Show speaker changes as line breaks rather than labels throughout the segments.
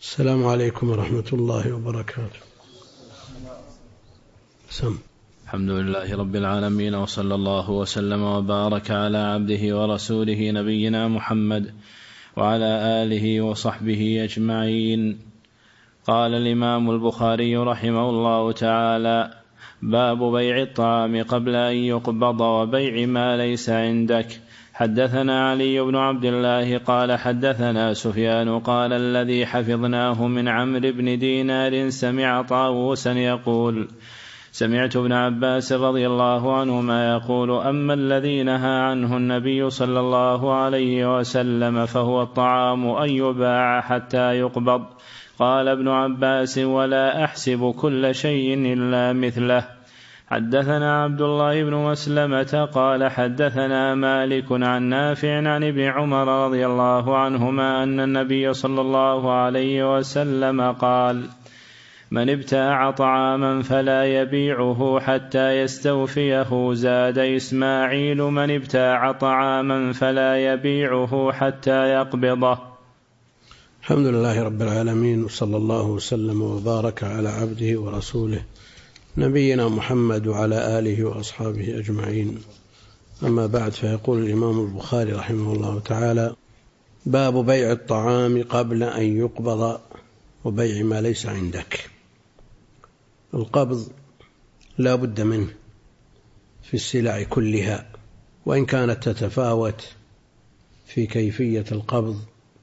السلام عليكم ورحمة الله وبركاته.
الحمد لله رب العالمين، وصلى الله وسلم وبارك على عبده ورسوله نبينا محمد وعلى آله وصحبه أجمعين. قال الإمام البخاري رحمه الله تعالى: باب بيع الطعام قبل أن يقبض وبيع ما ليس عندك. حدثنا علي بن عبد الله قال حدثنا سفيان قال الذي حفظناه من عمرو بن دينار سمع طاووسا يقول: سمعت ابن عباس رضي الله عنهما يقول: أما الذي نهى عنه النبي صلى الله عليه وسلم فهو الطعام أن يباع حتى يقبض. قال ابن عباس: ولا أحسب كل شيء إلا مثله. حدثنا عبد الله بن مسلمة قال حدثنا مالك عن نافع عن ابن عمر رضي الله عنهما أن النبي صلى الله عليه وسلم قال: من ابتاع طعاما فلا يبيعه حتى يستوفيه. زاد إسماعيل: من ابتاع طعاما فلا يبيعه حتى يقبضه.
الحمد لله رب العالمين، وصلى الله وسلم وبارك على عبده ورسوله نبينا محمد وعلى آله وأصحابه أجمعين. أما بعد، فيقول الإمام البخاري رحمه الله تعالى: باب بيع الطعام قبل أن يقبض وبيع ما ليس عندك. القبض لا بد منه في السلع كلها، وإن كانت تتفاوت في كيفية القبض.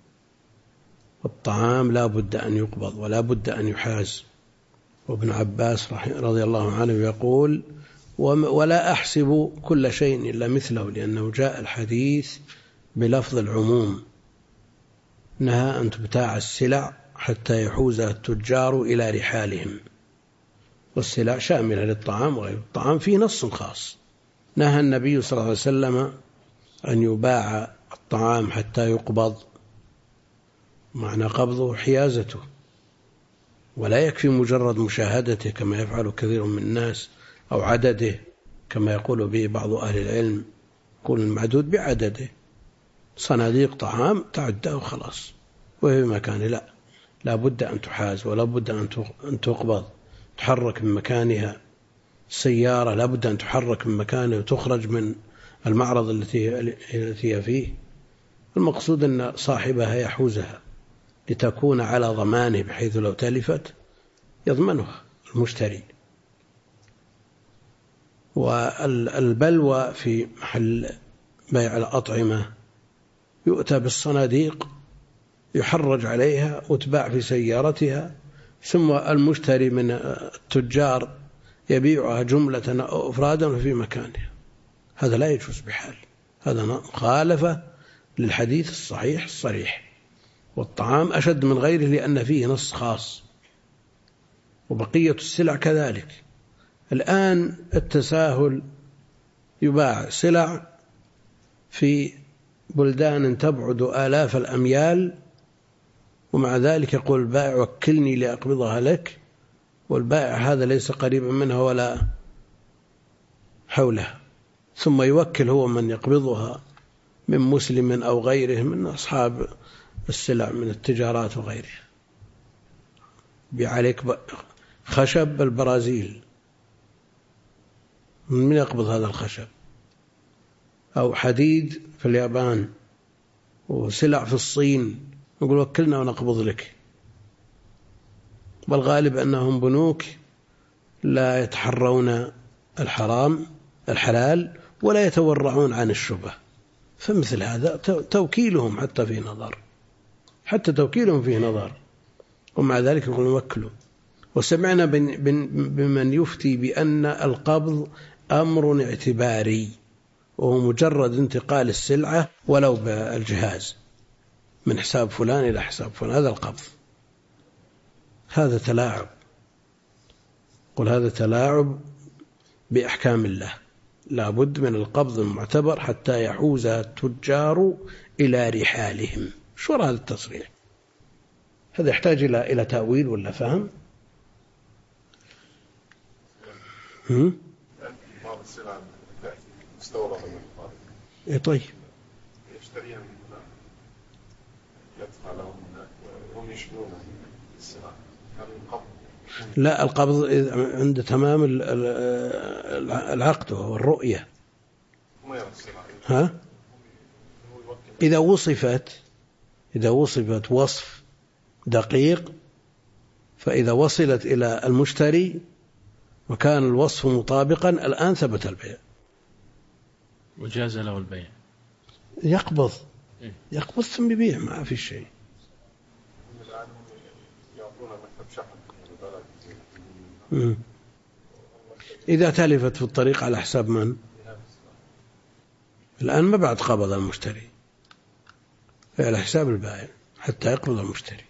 الطعام لا بد أن يقبض ولا بد أن يحاز. وابن عباس رضي الله عنه يقول: ولا أحسب كل شيء إلا مثله، لأنه جاء الحديث بلفظ العموم: نهى أن تبتاع السلع حتى يحوزها التجار إلى رحالهم. والسلع شاملة للطعام وغير الطعام. في نص خاص نهى النبي صلى الله عليه وسلم أن يباع الطعام حتى يقبض، معنى قبضه حيازته، ولا يكفي مجرد مشاهدته كما يفعل كثير من الناس، أو عدده كما يقول به بعض أهل العلم، يقول المعدود بعدده، صناديق طعام تعده خلاص وهي مكانه. لا بد أن تحاز ولا بد أن تقبض، تحرك من مكانها. السيارة لا بد أن تحرك من مكانها وتخرج من المعرض التي هي فيه. المقصود أن صاحبها يحوزها لتكون على ضمانه، بحيث لو تلفت يضمنها المشتري. والبلوى في محل بيع الأطعمة يؤتى بالصناديق يحرج عليها وتباع في سيارتها، ثم المشتري من التجار يبيعها جملة أو أفرادا في مكانها. هذا لا يجوز بحال، هذا مخالفة للحديث الصحيح الصريح. والطعام أشد من غيره لأن فيه نص خاص، وبقية السلع كذلك. الآن التساهل، يباع سلع في بلدان تبعد آلاف الأميال، ومع ذلك يقول البائع: وكلني لأقبضها لك، والبائع هذا ليس قريبا منها ولا حولها، ثم يوكل هو من يقبضها من مسلم أو غيره من أصحاب السلع من التجارات وغيرها. بعليك خشب البرازيل، من يقبض هذا الخشب؟ أو حديد في اليابان، وسلع في الصين، يقول وكلنا ونقبض لك. والغالب أنهم بنوك لا يتحرون الحلال ولا يتورعون عن الشبه، فمثل هذا توكيلهم حتى توكيلهم فيه نظر، ومع ذلك يقول نوكله. وسمعنا بمن يفتي بأن القبض أمر اعتباري، وهو مجرد انتقال السلعة ولو بالجهاز من حساب فلان إلى حساب فلان، هذا القبض. هذا تلاعب، قل هذا تلاعب بأحكام الله. لا بد من القبض المعتبر حتى يحوزها التجار إلى رحالهم. شو هذا التصريح؟ هذا يحتاج إلى تأويل ولا فهم؟
بعض السلع مستوردة من الخارج.
إيه طيب.
يشتريها من هنا، يدفع لهم هناك وهم يشترونها. السلام هل القبض؟
لا، القبض عند تمام العقد وهو الرؤية.
ما يرى السلام.
ها؟ إذا وصفت وصف دقيق، فإذا وصلت إلى المشتري وكان الوصف مطابقا الآن ثبت البيع
وجاز له البيع.
يقبض ثم يبيع، ما في شيء. إذا تلفت في الطريق على حساب من؟ الآن ما بعد قبض المشتري، على حساب البائع حتى يقبض المشتري.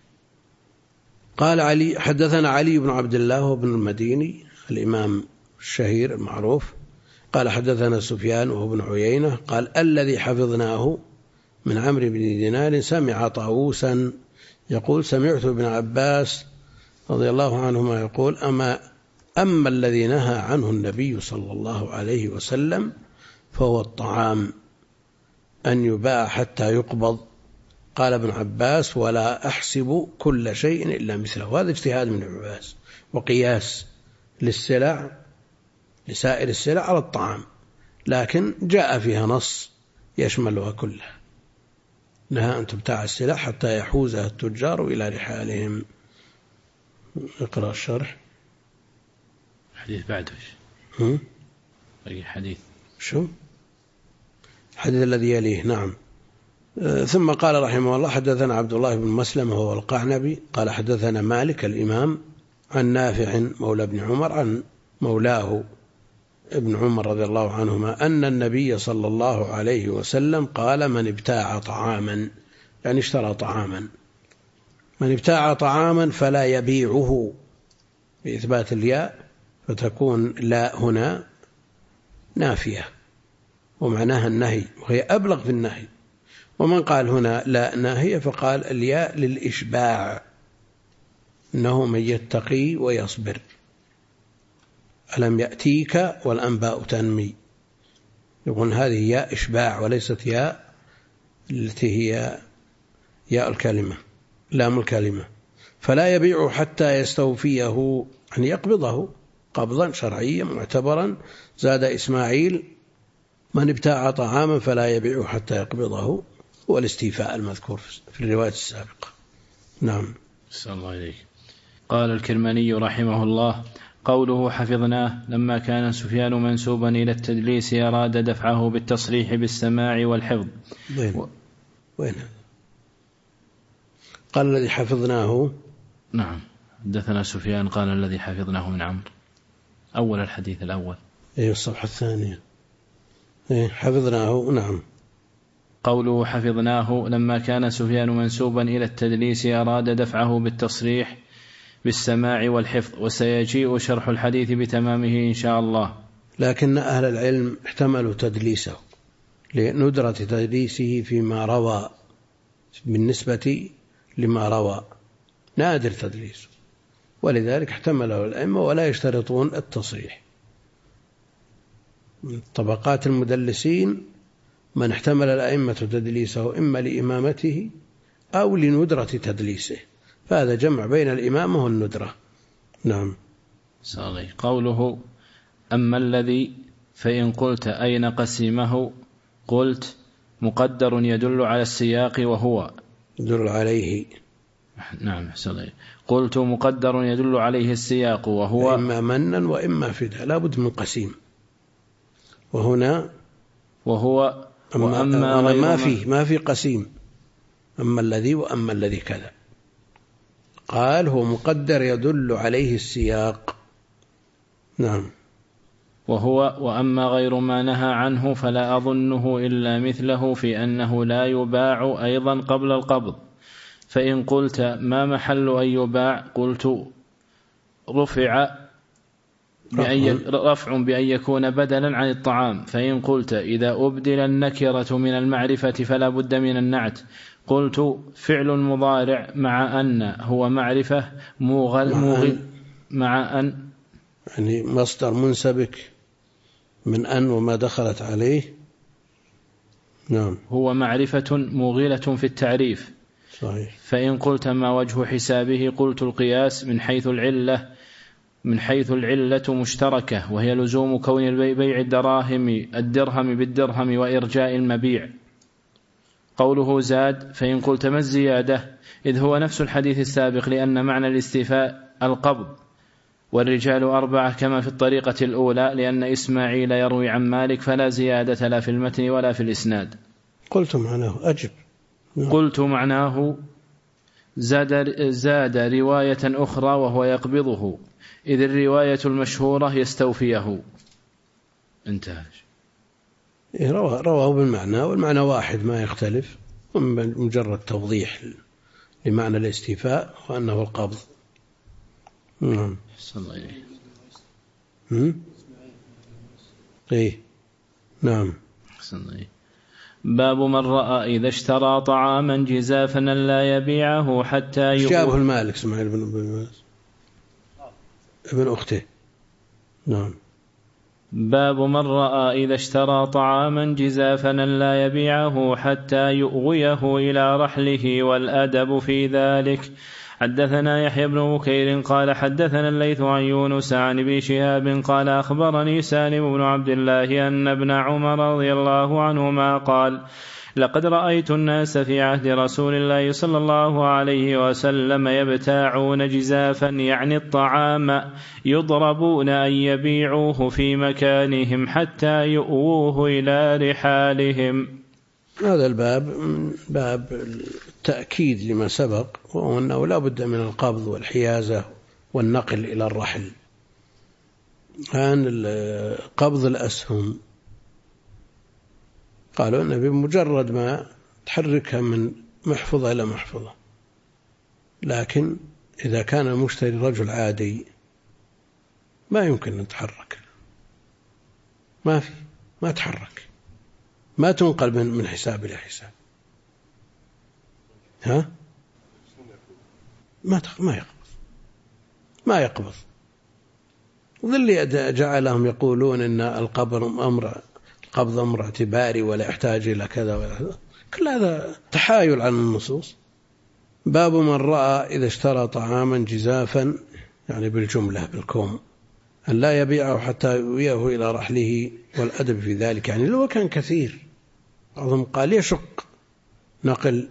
قال علي حدثنا علي بن عبد الله وابن المديني الإمام الشهير المعروف قال حدثنا سفيان وهو ابن عيينة قال الذي حفظناه من عمرو بن دينار سمع طاووسا يقول سمعت ابن عباس رضي الله عنهما يقول أما الذي نهى عنه النبي صلى الله عليه وسلم فهو الطعام أن يباع حتى يقبض. قال ابن عباس ولا أحسب كل شيء إلا مثله. هذا اجتهاد من ابن عباس وقياس للسلع لسائر السلع على الطعام، لكن جاء فيها نص يشملها كلها، نهى أن تبتاع السلع حتى يحوزها التجار إلى رحالهم. اقرأ الشرح.
حديث بعده أي حديث
شو الحديث الذي يليه؟ نعم. ثم قال رحمه الله حدثنا عبد الله بن مسلم وهو القعنبي قال حدثنا مالك الإمام عن نافع مولى ابن عمر عن مولاه ابن عمر رضي الله عنهما أن النبي صلى الله عليه وسلم قال من ابتاع طعاما، يعني اشترى طعاما، من ابتاع طعاما فلا يبيعه بإثبات الياء فتكون لا هنا نافية ومعناها النهي، وهي أبلغ في النهي. ومن قال هنا لا ناهية فقال الياء للإشباع، إنه من يتقي ويصبر. ألم يأتيك والأنباء تنمي، يقول هذه ياء إشباع وليست ياء التي هي ياء الكلمة لام الكلمة. فلا يبيع حتى يستوفيه، أن يقبضه قبضا شرعيا معتبرا. زاد إسماعيل من ابتاع طعاما فلا يبيع حتى يقبضه، هو الاستيفاء المذكور في الرواية السابقة. نعم.
صلى الله عليه. قال الكرماني رحمه الله قوله حفظناه لما كان سفيان منسوبا إلى التدليس أراد دفعه بالتصريح بالسماع والحفظ.
وين قال الذي حفظناه؟
نعم حدثنا سفيان قال الذي حفظناه من عمرو، أول الحديث الأول
الصفحة الثانية حفظناه. نعم.
قوله حفظناه لما كان سفيان منسوبا إلى التدليس أراد دفعه بالتصريح بالسماع والحفظ، وسيجيء شرح الحديث بتمامه إن شاء الله.
لكن أهل العلم احتملوا تدليسه لندرة تدليسه فيما روى، بالنسبة لما روى نادر تدليسه، ولذلك احتمله الأئمة ولا يشترطون التصريح. من طبقات المدلسين من احتمل الأئمة تدليسه إما لإمامته أو لندرة تدليسه، فهذا جمع بين الإمامة والندرة. نعم.
صحيح. قوله أما الذي فإن قلت أين قسيمه قلت مقدر يدل على السياق وهو
يدل عليه.
نعم صحيح. قلت مقدر يدل عليه السياق وهو
إما منا وإما فدا، لا بد من قسيم. وهنا
وهو وأما
ما في قسيم، أما الذي وأما الذي كذا. قال هو مقدر يدل عليه السياق. نعم.
وهو وأما غير ما نهى عنه فلا أظنه إلا مثله في أنه لا يباع أيضا قبل القبض. فإن قلت ما محل أن يباع قلت رفع بأن يكون بدلا عن الطعام. فإن قلت إذا أبدل النكرة من المعرفة فلا بد من النعت قلت فعل مضارع مع أن هو معرفة مع أن
يعني مصدر منسبك من أن وما دخلت عليه. نعم.
هو معرفة موغلة في التعريف
صحيح.
فإن قلت ما وجه حسابه قلت القياس من حيث العلة مشتركة، وهي لزوم كون بيع الدرهم بالدرهم وإرجاء المبيع. قوله زاد فإن قلت ما الزيادة، إذ هو نفس الحديث السابق، لأن معنى الاستيفاء القبض، والرجال 4 كما في الطريقة الأولى، لأن إسماعيل يروي عن مالك فلا زيادة لا في المتن ولا في الإسناد.
قلت معناه أجب.
قلت معناه زاد رواية أخرى وهو يقبضه، إذ الرواية المشهورة يستوفيه. انتهى.
رواه بالمعنى، والمعنى واحد ما يختلف، مجرد توضيح لمعنى الاستيفاء وأنه القبض. إيه نعم.
باب من رأى إذا اشترى طعاما جزافا لا يبيعه حتى
شابه المالك اسماعيل ابن أخته. نعم.
باب من رأى إذا اشترى طعاما جزافا لا يبيعه حتى يؤويه إلى رحله، والأدب في ذلك. حدثنا يحيى بن بكير قال حدثنا الليث عن يونس عن ابن شهاب قال أخبرني سالم بن عبد الله أن ابن عمر رضي الله عنهما قال لقد رأيت الناس في عهد رسول الله صلى الله عليه وسلم يبتاعون جزافا، يعني الطعام، يضربون أن يبيعوه في مكانهم حتى يؤووه إلى رحالهم.
هذا الباب من باب التأكيد لما سبق، وهو أنه لا بد من القبض والحيازة والنقل إلى الرحل. الآن قبض الأسهم قالوا أنه بمجرد ما تحركها من محفظة إلى محفظة، لكن إذا كان المشتري رجل عادي ما يمكن أن تحرك، ما تحرك، ما تنقل من حساب إلى حساب. ما يقبض. ذل جعلهم يقولون إن القبض أمر اعتباري ولا يحتاج إلى كذا ولا كذا، كل هذا تحايل عن النصوص. باب من رأى إذا اشترى طعاما جزافا، يعني بالجملة بالكوم، أن لا يبيعه حتى يؤويه إلى رحله، والأدب في ذلك، يعني لو كان كثير بعضهم قال يشق نقل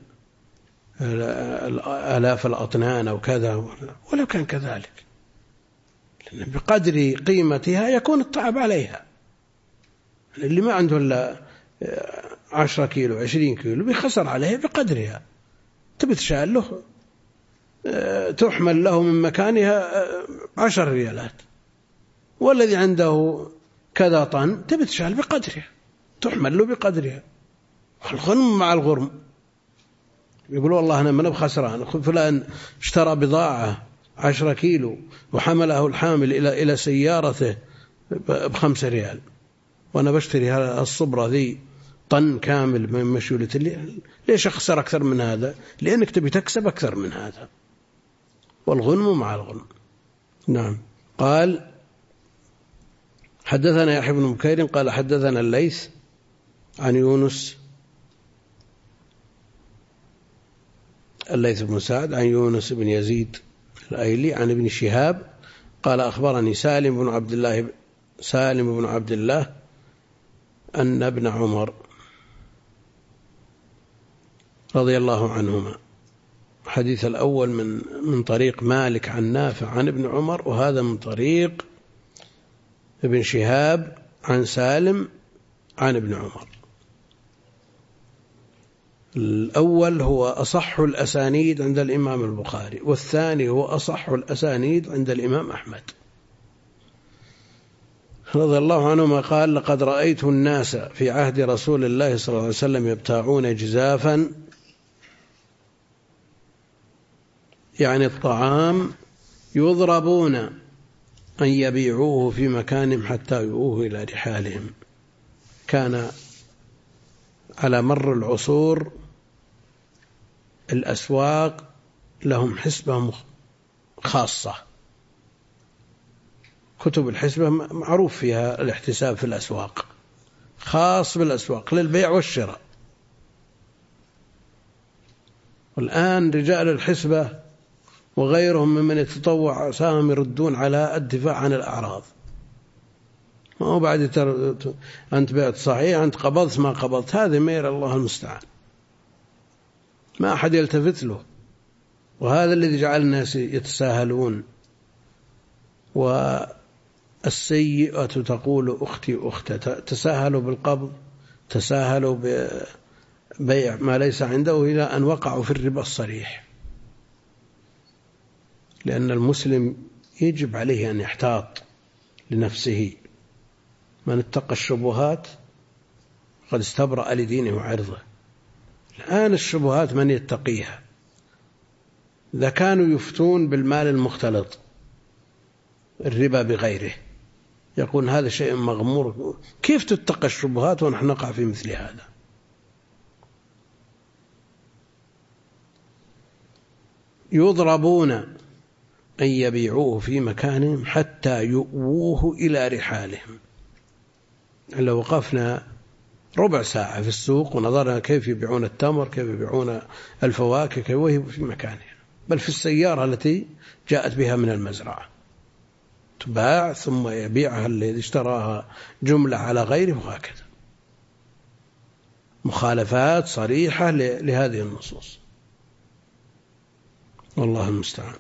آلاف الأطنان أو كذا، ولو كان كذلك لأن بقدر قيمتها يكون التعب عليها. اللي ما عنده إلا 10 كيلو 20 كيلو بيخسر عليها بقدرها، تبتشال له تحمل له من مكانها 10 ريالات، والذي عنده كذا طن تبتشال بقدرها، تحمل له بقدرها. الغنم مع الغرم، يقول والله أنا من بخسران، فلان اشترى بضاعة 10 كيلو وحمله الحامل إلى سيارته ب5 ريال، وأنا بشتري الصبرة ذي طن كامل من مشيولة، ليش أخسر أكثر من هذا؟ لأنك تبي تكسب أكثر من هذا. والغنم مع الغنم. نعم. قال حدثنا يحيى بن بكير قال حدثنا الليث عن يونس، الليث بن سعد عن يونس بن يزيد الأيلي عن ابن شهاب قال أخبرني سالم بن عبد الله أن ابن عمر رضي الله عنهما. حديث الأول من طريق مالك عن نافع عن ابن عمر، وهذا من طريق ابن شهاب عن سالم عن ابن عمر. الأول هو أصح الأسانيد عند الإمام البخاري، والثاني هو أصح الأسانيد عند الإمام أحمد رضي الله عنهما قال لقد رأيت الناس في عهد رسول الله صلى الله عليه وسلم يبتاعون جزافا، يعني الطعام، يضربون أن يبيعوه في مكانهم حتى يؤوه إلى رحالهم. كان على مر العصور الأسواق لهم حسبة خاصة، كتب الحسبة معروف فيها الاحتساب في الأسواق، خاص بالأسواق للبيع والشراء. والآن رجال الحسبة وغيرهم ممن يتطوع سهم يردون على الدفاع عن الأعراض. ما هو بعد أنت بعت صحيح، أنت قبضت ما قبضت، هذا مير الله المستعان، ما أحد يلتفت له. وهذا الذي جعل الناس يتساهلون. والسيئة تقول أختي أختها، تساهلوا بالقبض، تساهلوا ببيع ما ليس عنده، إلى أن وقعوا في الربا الصريح. لأن المسلم يجب عليه أن يحتاط لنفسه. من اتقى الشبهات قد استبرأ لدينه وعرضه. الآن الشبهات من يتقيها؟ إذا كانوا يفتون بالمال المختلط، الربا بغيره، يقول هذا شيء مغمور، كيف تتقى الشبهات ونحن نقع في مثل هذا؟ يضربون أن يبيعوه في مكانهم حتى يؤووه إلى رحالهم. لو وقفنا ربع ساعة في السوق ونظرنا كيف يبيعون التمر، كيف يبيعون الفواكه، كيف وهي في مكانها، بل في السيارة التي جاءت بها من المزرعة تباع ثم يبيعها الذي اشتراها جملة على غيره، وهكذا. مخالفات صريحة لهذه النصوص، والله المستعان.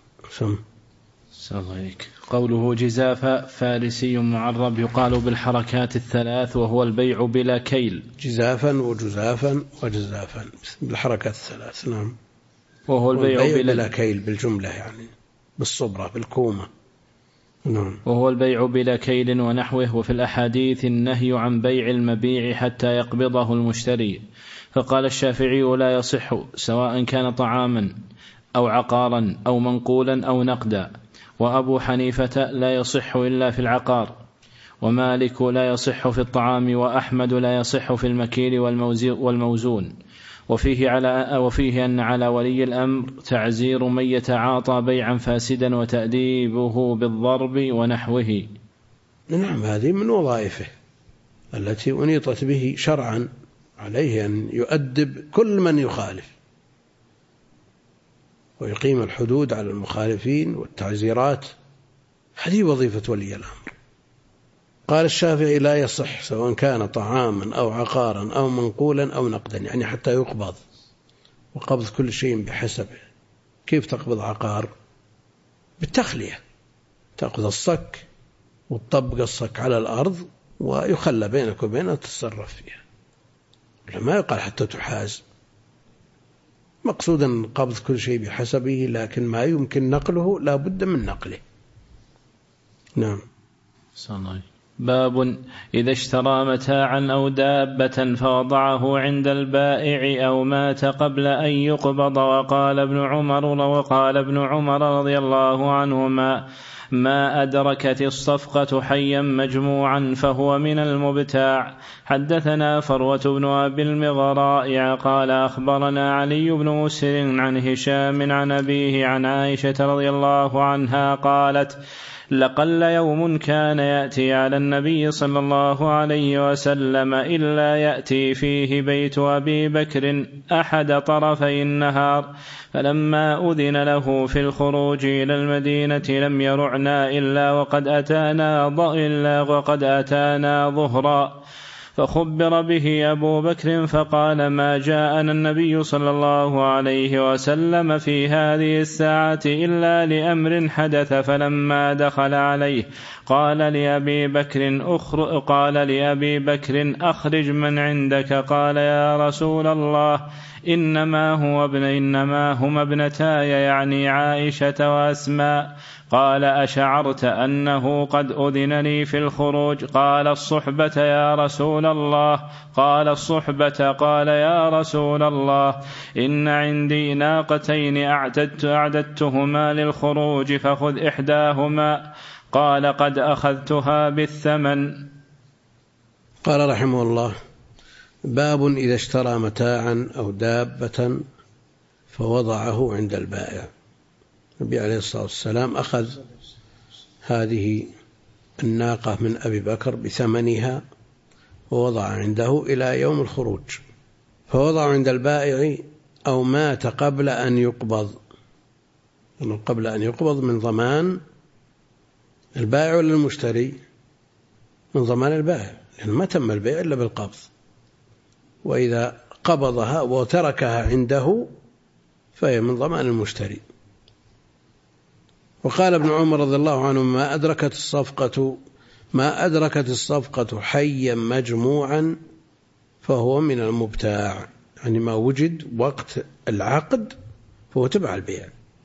قوله جزافة فارسي معرب يقال بالحركات الثلاث، وهو البيع بلا كيل.
جزافا وجزافا وجزافا بالحركات الثلاث. نعم.
وهو البيع
بلا كيل بالجملة، يعني بالصبرة بالكومة. نعم.
وهو البيع بلا كيل ونحوه. وفي الأحاديث النهي عن بيع المبيع حتى يقبضه المشتري. فقال الشافعي لا يصح، سواء كان طعاما أو عقارا أو منقولا أو نقدا. وأبو حنيفة لا يصح إلا في العقار، ومالك لا يصح في الطعام، وأحمد لا يصح في المكيل والموزون. وفيه أن على ولي الأمر تعزير من يتعاطى بيعا فاسدا وتأديبه بالضرب ونحوه.
نعم، هذه من وظائفه التي أنيطت به شرعا، عليه أن يؤدب كل من يخالف ويقيم الحدود على المخالفين والتعزيرات. هذه وظيفة ولي الأمر. قال الشافعي لا يصح، سواء كان طعاما أو عقارا أو منقولا أو نقدا، يعني حتى يقبض، وقبض كل شيء بحسبه. كيف تقبض عقار؟ بالتخلية، تأخذ الصك وتطبق الصك على الأرض ويخلى بينك وبينها تتصرف فيها، ما يقال حتى تحاز. مقصودا قبض كل شيء بحسبه، لكن ما يمكن نقله لا بد من نقله. نعم.
باب إذا اشترى متاعا أو دابة فوضعه عند البائع أو مات قبل أن يقبض. وقال ابن عمر رضي الله عنهما ما أدركت الصفقة حيا مجموعا فهو من المبتاع. حدثنا فروة بن أبي المغراء قال أخبرنا علي بن مسهر عن هشام عن أبيه عن عائشة رضي الله عنها قالت لقل يوم كان يأتي على النبي صلى الله عليه وسلم إلا يأتي فيه بيت أبي بكر أحد طرفي النهار، فلما أذن له في الخروج إلى المدينة لم يرعنا إلا وقد أتانا ظهرا. فخبر به أبو بكر فقال ما جاءنا النبي صلى الله عليه وسلم في هذه الساعة إلا لأمر حدث. فلما دخل عليه قال لأبي بكر أخرج من عندك. قال يا رسول الله إنما هما ابنتاي، يعني عائشة وأسماء. قال أشعرت أنه قد أذن لي في الخروج؟ قال الصحبة يا رسول الله. قال الصحبة. قال يا رسول الله إن عندي ناقتين أعددتهما للخروج فخذ إحداهما. قال قد أخذتها بالثمن.
قال رحمه الله باب إذا اشترى متاعا أو دابة فوضعه عند البائع. النبي عليه الصلاة والسلام أخذ هذه الناقة من أبي بكر بثمنها ووضع عنده إلى يوم الخروج، فوضع عند البائع أو مات قبل أن يقبض، قبل أن يقبض من ضمان البائع ولا المشتري؟ من ضمان البائع، لأنه ما تم البيع إلا بالقبض، وإذا قبضها وتركها عنده فهي من ضمان المشتري. وقال ابن عمر رضي الله عنه: ما أدركت الصفقة حيا مجموعا فهو من المبتاع، يعني ما وجد وقت العقد فهو تبع البيع،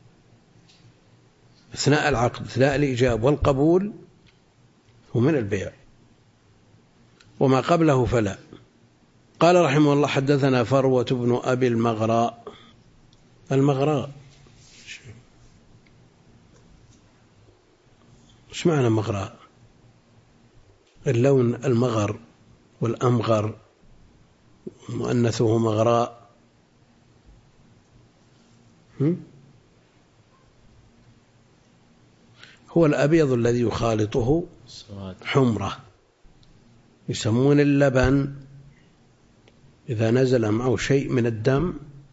أثناء العقد أثناء الإيجاب والقبول هو من البيع، وما قبله فلا. قال رحمه الله: حدثنا فروة بن أبي المغراء. المغراء ايش معنى مغراء؟ اللون المغر والأمغر، مؤنثه مغراء. هو الأبيض الذي يخالطه حمرة، يسمون اللبن إذا نزل معه شيء من الدم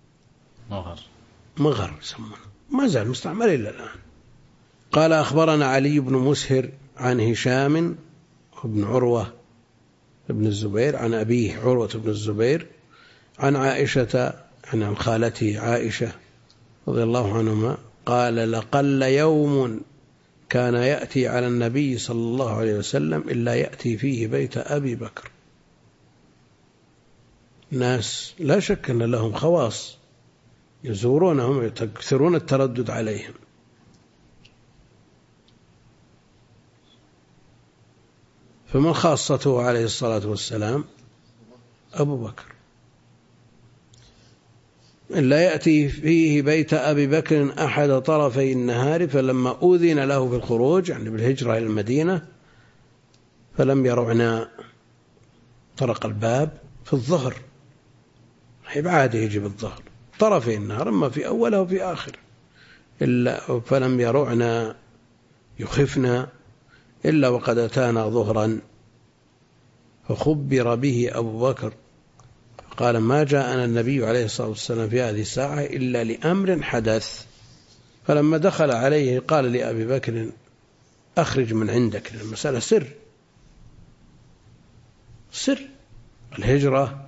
مغر يسمونه، ما زال مستعمل إلا الآن. قال: أخبرنا علي بن مسهر عن هشام بن عروة بن الزبير عن أبيه عروة بن الزبير عن عائشة، عن خالته عائشة رضي الله عنهما قال: لقل يوم كان يأتي على النبي صلى الله عليه وسلم إلا يأتي فيه بيت أبي بكر. ناس لا شك أن لهم خواص يزورونهم يكثرون التردد عليهم. فمن خاصته عليه الصلاة والسلام أبو بكر، إلا يأتي فيه بيت أبي بكر أحد طرفي النهار، فلما أذن له بالخروج يعني بالهجرة إلى المدينة فلم يرعنا، طرق الباب في الظهر، بعاده يجي بالظهر طرفي النهار، أما في أوله وفي آخر، إلا فلم يرعنا يخفنا إلا وقد أتانا ظهرا، فخبر به أبو بكر قال: ما جاءنا النبي عليه الصلاة والسلام في هذه الساعة إلا لأمر حدث. فلما دخل عليه قال لأبي بكر: أخرج من عندك، المسألة سر الهجرة،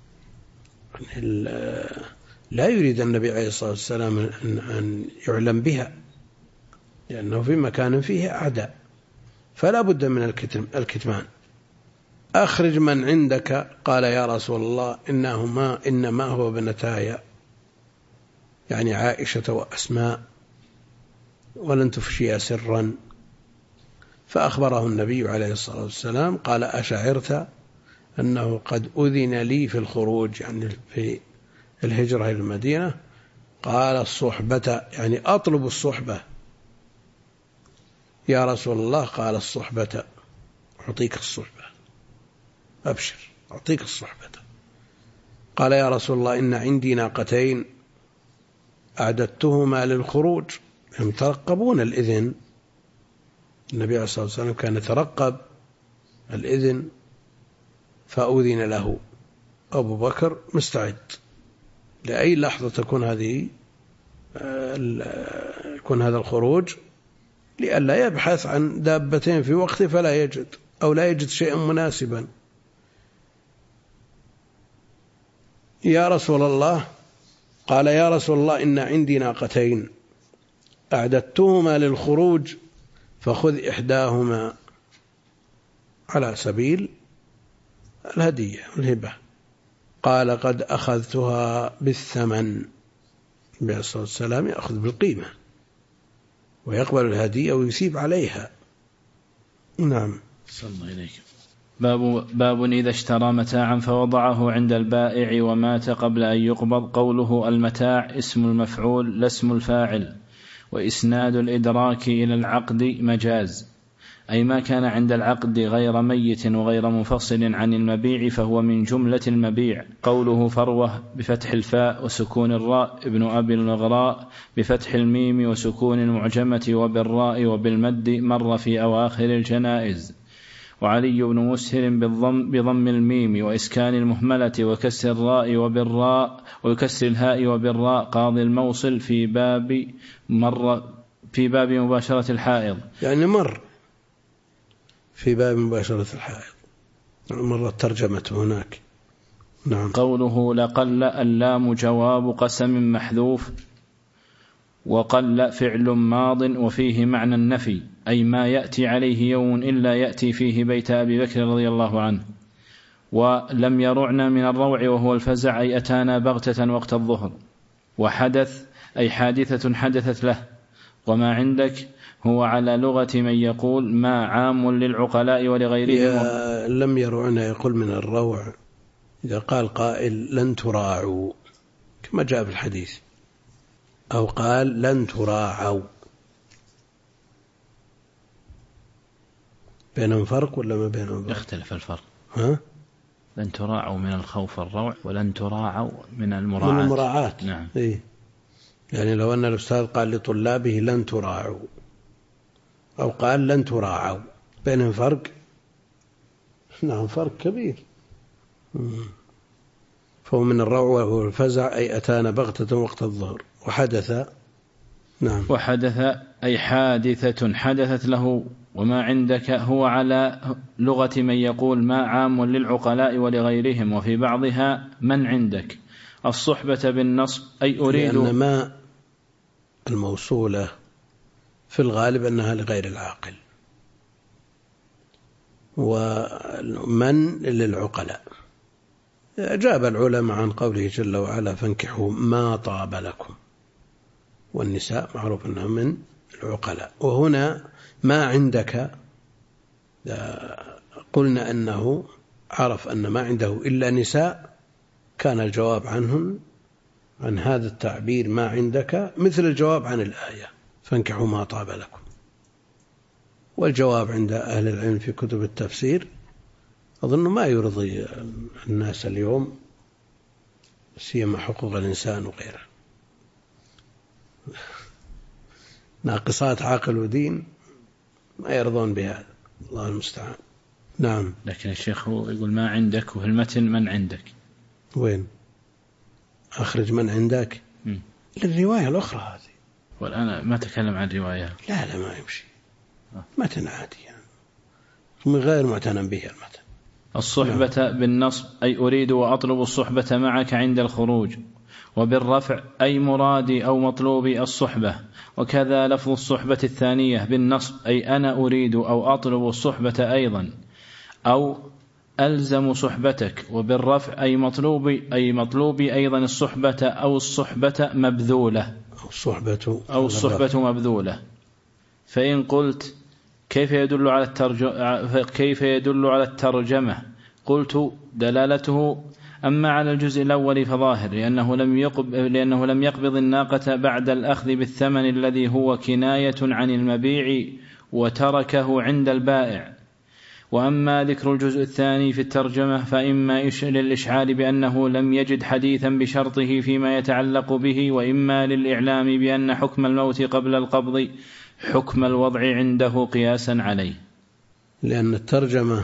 لا يريد النبي عليه الصلاة والسلام أن يعلم بها، لأنه في مكان فيه أعداء، فلا بد من الكتمان. أخرج من عندك. قال: يا رسول الله إنما هو ابنتاي، يعني عائشة وأسماء، ولن تفشي سرا. فأخبره النبي عليه الصلاة والسلام قال: أشعرت أنه قد أذن لي في الخروج، يعني في الهجرة إلى المدينة؟ قال: الصحبة، يعني أطلب الصحبة. يا رسول الله. قال: الصحبة، أعطيك الصحبة، أبشر أعطيك الصحبة. قال: يا رسول الله إن عندي ناقتين أعددتهما للخروج. هم يترقبون الإذن، النبي عليه الصلاة والسلام كان يترقب الإذن، فأذن له. أبو بكر مستعد لأي لحظة يكون هذا الخروج، لئلا يبحث عن دابتين في وقت فلا يجد، أو لا يجد شيئا مناسبا. يا رسول الله. قال: يا رسول الله إن عندي ناقتين أعددتهما للخروج، فخذ إحداهما على سبيل الهدية والهبة. قال: قد أخذتها بالثمن. النبي عليه الصلاة والسلام يأخذ بالقيمة ويقبل الهدية ويثيب عليها. نعم.
صلى الله عليه. باب إذا اشترى متاعا فوضعه عند البائع ومات قبل أن يقبض. قوله المتاع اسم المفعول لا اسم الفاعل، وإسناد الإدراك إلى العقد مجاز، أي ما كان عند العقد غير ميت وغير منفصل عن المبيع فهو من جملة المبيع. قوله فروة بفتح الفاء وسكون الراء ابن أبي المغراء بفتح الميم وسكون المعجمة وبالراء وبالمد، مر في أواخر الجنائز. وعلي بن مسهر بضم الميم وإسكان المهملة وكسر الراء وبالراء ويكسر الهاء وبالراء قاضي الموصل في باب مباشرة الحائض،
يعني مر في باب مباشرة الحائض، مرت ترجمته هناك. نعم.
قوله لقل اللام جواب قسم محذوف، وقل فعل ماض وفيه معنى النفي، أي ما يأتي عليه يوم إلا يأتي فيه بيت أبي بكر رضي الله عنه. ولم يرعنا من الروع وهو الفزع، أي أتانا بغتة وقت الظهر. وحدث أي حادثة حدثت له. وما عندك هو على لغة من يقول ما عام للعقلاء ولغيرهم.
لم يرعنا يقول من الروع إذا قال قائل لن تراعوا كما جاء في الحديث، أو قال لن تراعوا، بينهم فرق ولا ما بينهم فرق؟
يختلف الفرق.
ها؟
لن تراعوا من الخوف الروع، ولن تراعوا من المراعاة.
نعم. إيه؟ يعني لو أن الأستاذ قال لطلابه لن تراعوا أو قال لن تراعوا، بينهم فرق؟ نعم فرق كبير. فهو من الروع وهو الفزع، أي أتانا بغتة وقت الظهر. وحدث، نعم،
وحدث أي حادثة حدثت له. وما عندك هو على لغة من يقول ما عام للعقلاء ولغيرهم، وفي بعضها من عندك الصحبة بالنصب، أي أريد،
لأن ما الموصولة في الغالب أنها لغير العاقل، ومن للعقلاء. أجاب العلماء عن قوله جل وعلا فانكحوا ما طاب لكم، والنساء معروف أنها من العقلاء. وهنا ما عندك قلنا أنه عرف أن ما عنده إلا نساء، كان الجواب عنهن عن هذا التعبير ما عندك مثل الجواب عن الآية فانكحوا ما طاب لكم. والجواب عند أهل العلم في كتب التفسير أظن ما يرضي الناس اليوم، سيما حقوق الإنسان وغيره، ناقصات عقل ودين ما يرضون بهذا، الله المستعان. نعم.
لكن الشيخ يقول ما عندك، وفي المتن من عندك.
وين أخرج من عندك؟ للرواية الأخرى هذه.
والآن ما تكلم عن رواية.
لا ما يمشي، متن عادي يعني، من غير معتنى به المتن.
الصحبة بالنصب أي أريد وأطلب الصحبة معك عند الخروج، وبالرفع أي مرادي أو مطلوبي الصحبة. وكذا لفظ الصحبة الثانية بالنصب أي أنا أريد أو أطلب الصحبة أيضا، أو ألزم صحبتك. وبالرفع أي مطلوبي أيضا الصحبة، أو الصحبة مبذولة، أو الصحبة مبذولة. فإن قلت كيف يدل على الترجمة، قلت دلالته أما على الجزء الأول فظاهر، لأنه لم يقبض الناقة بعد الأخذ بالثمن الذي هو كناية عن المبيع وتركه عند البائع. وأما ذكر الجزء الثاني في الترجمة فإما للإشعار بأنه لم يجد حديثا بشرطه فيما يتعلق به، وإما للإعلام بأن حكم الموت قبل القبض حكم الوضع عنده قياسا عليه.
لأن الترجمة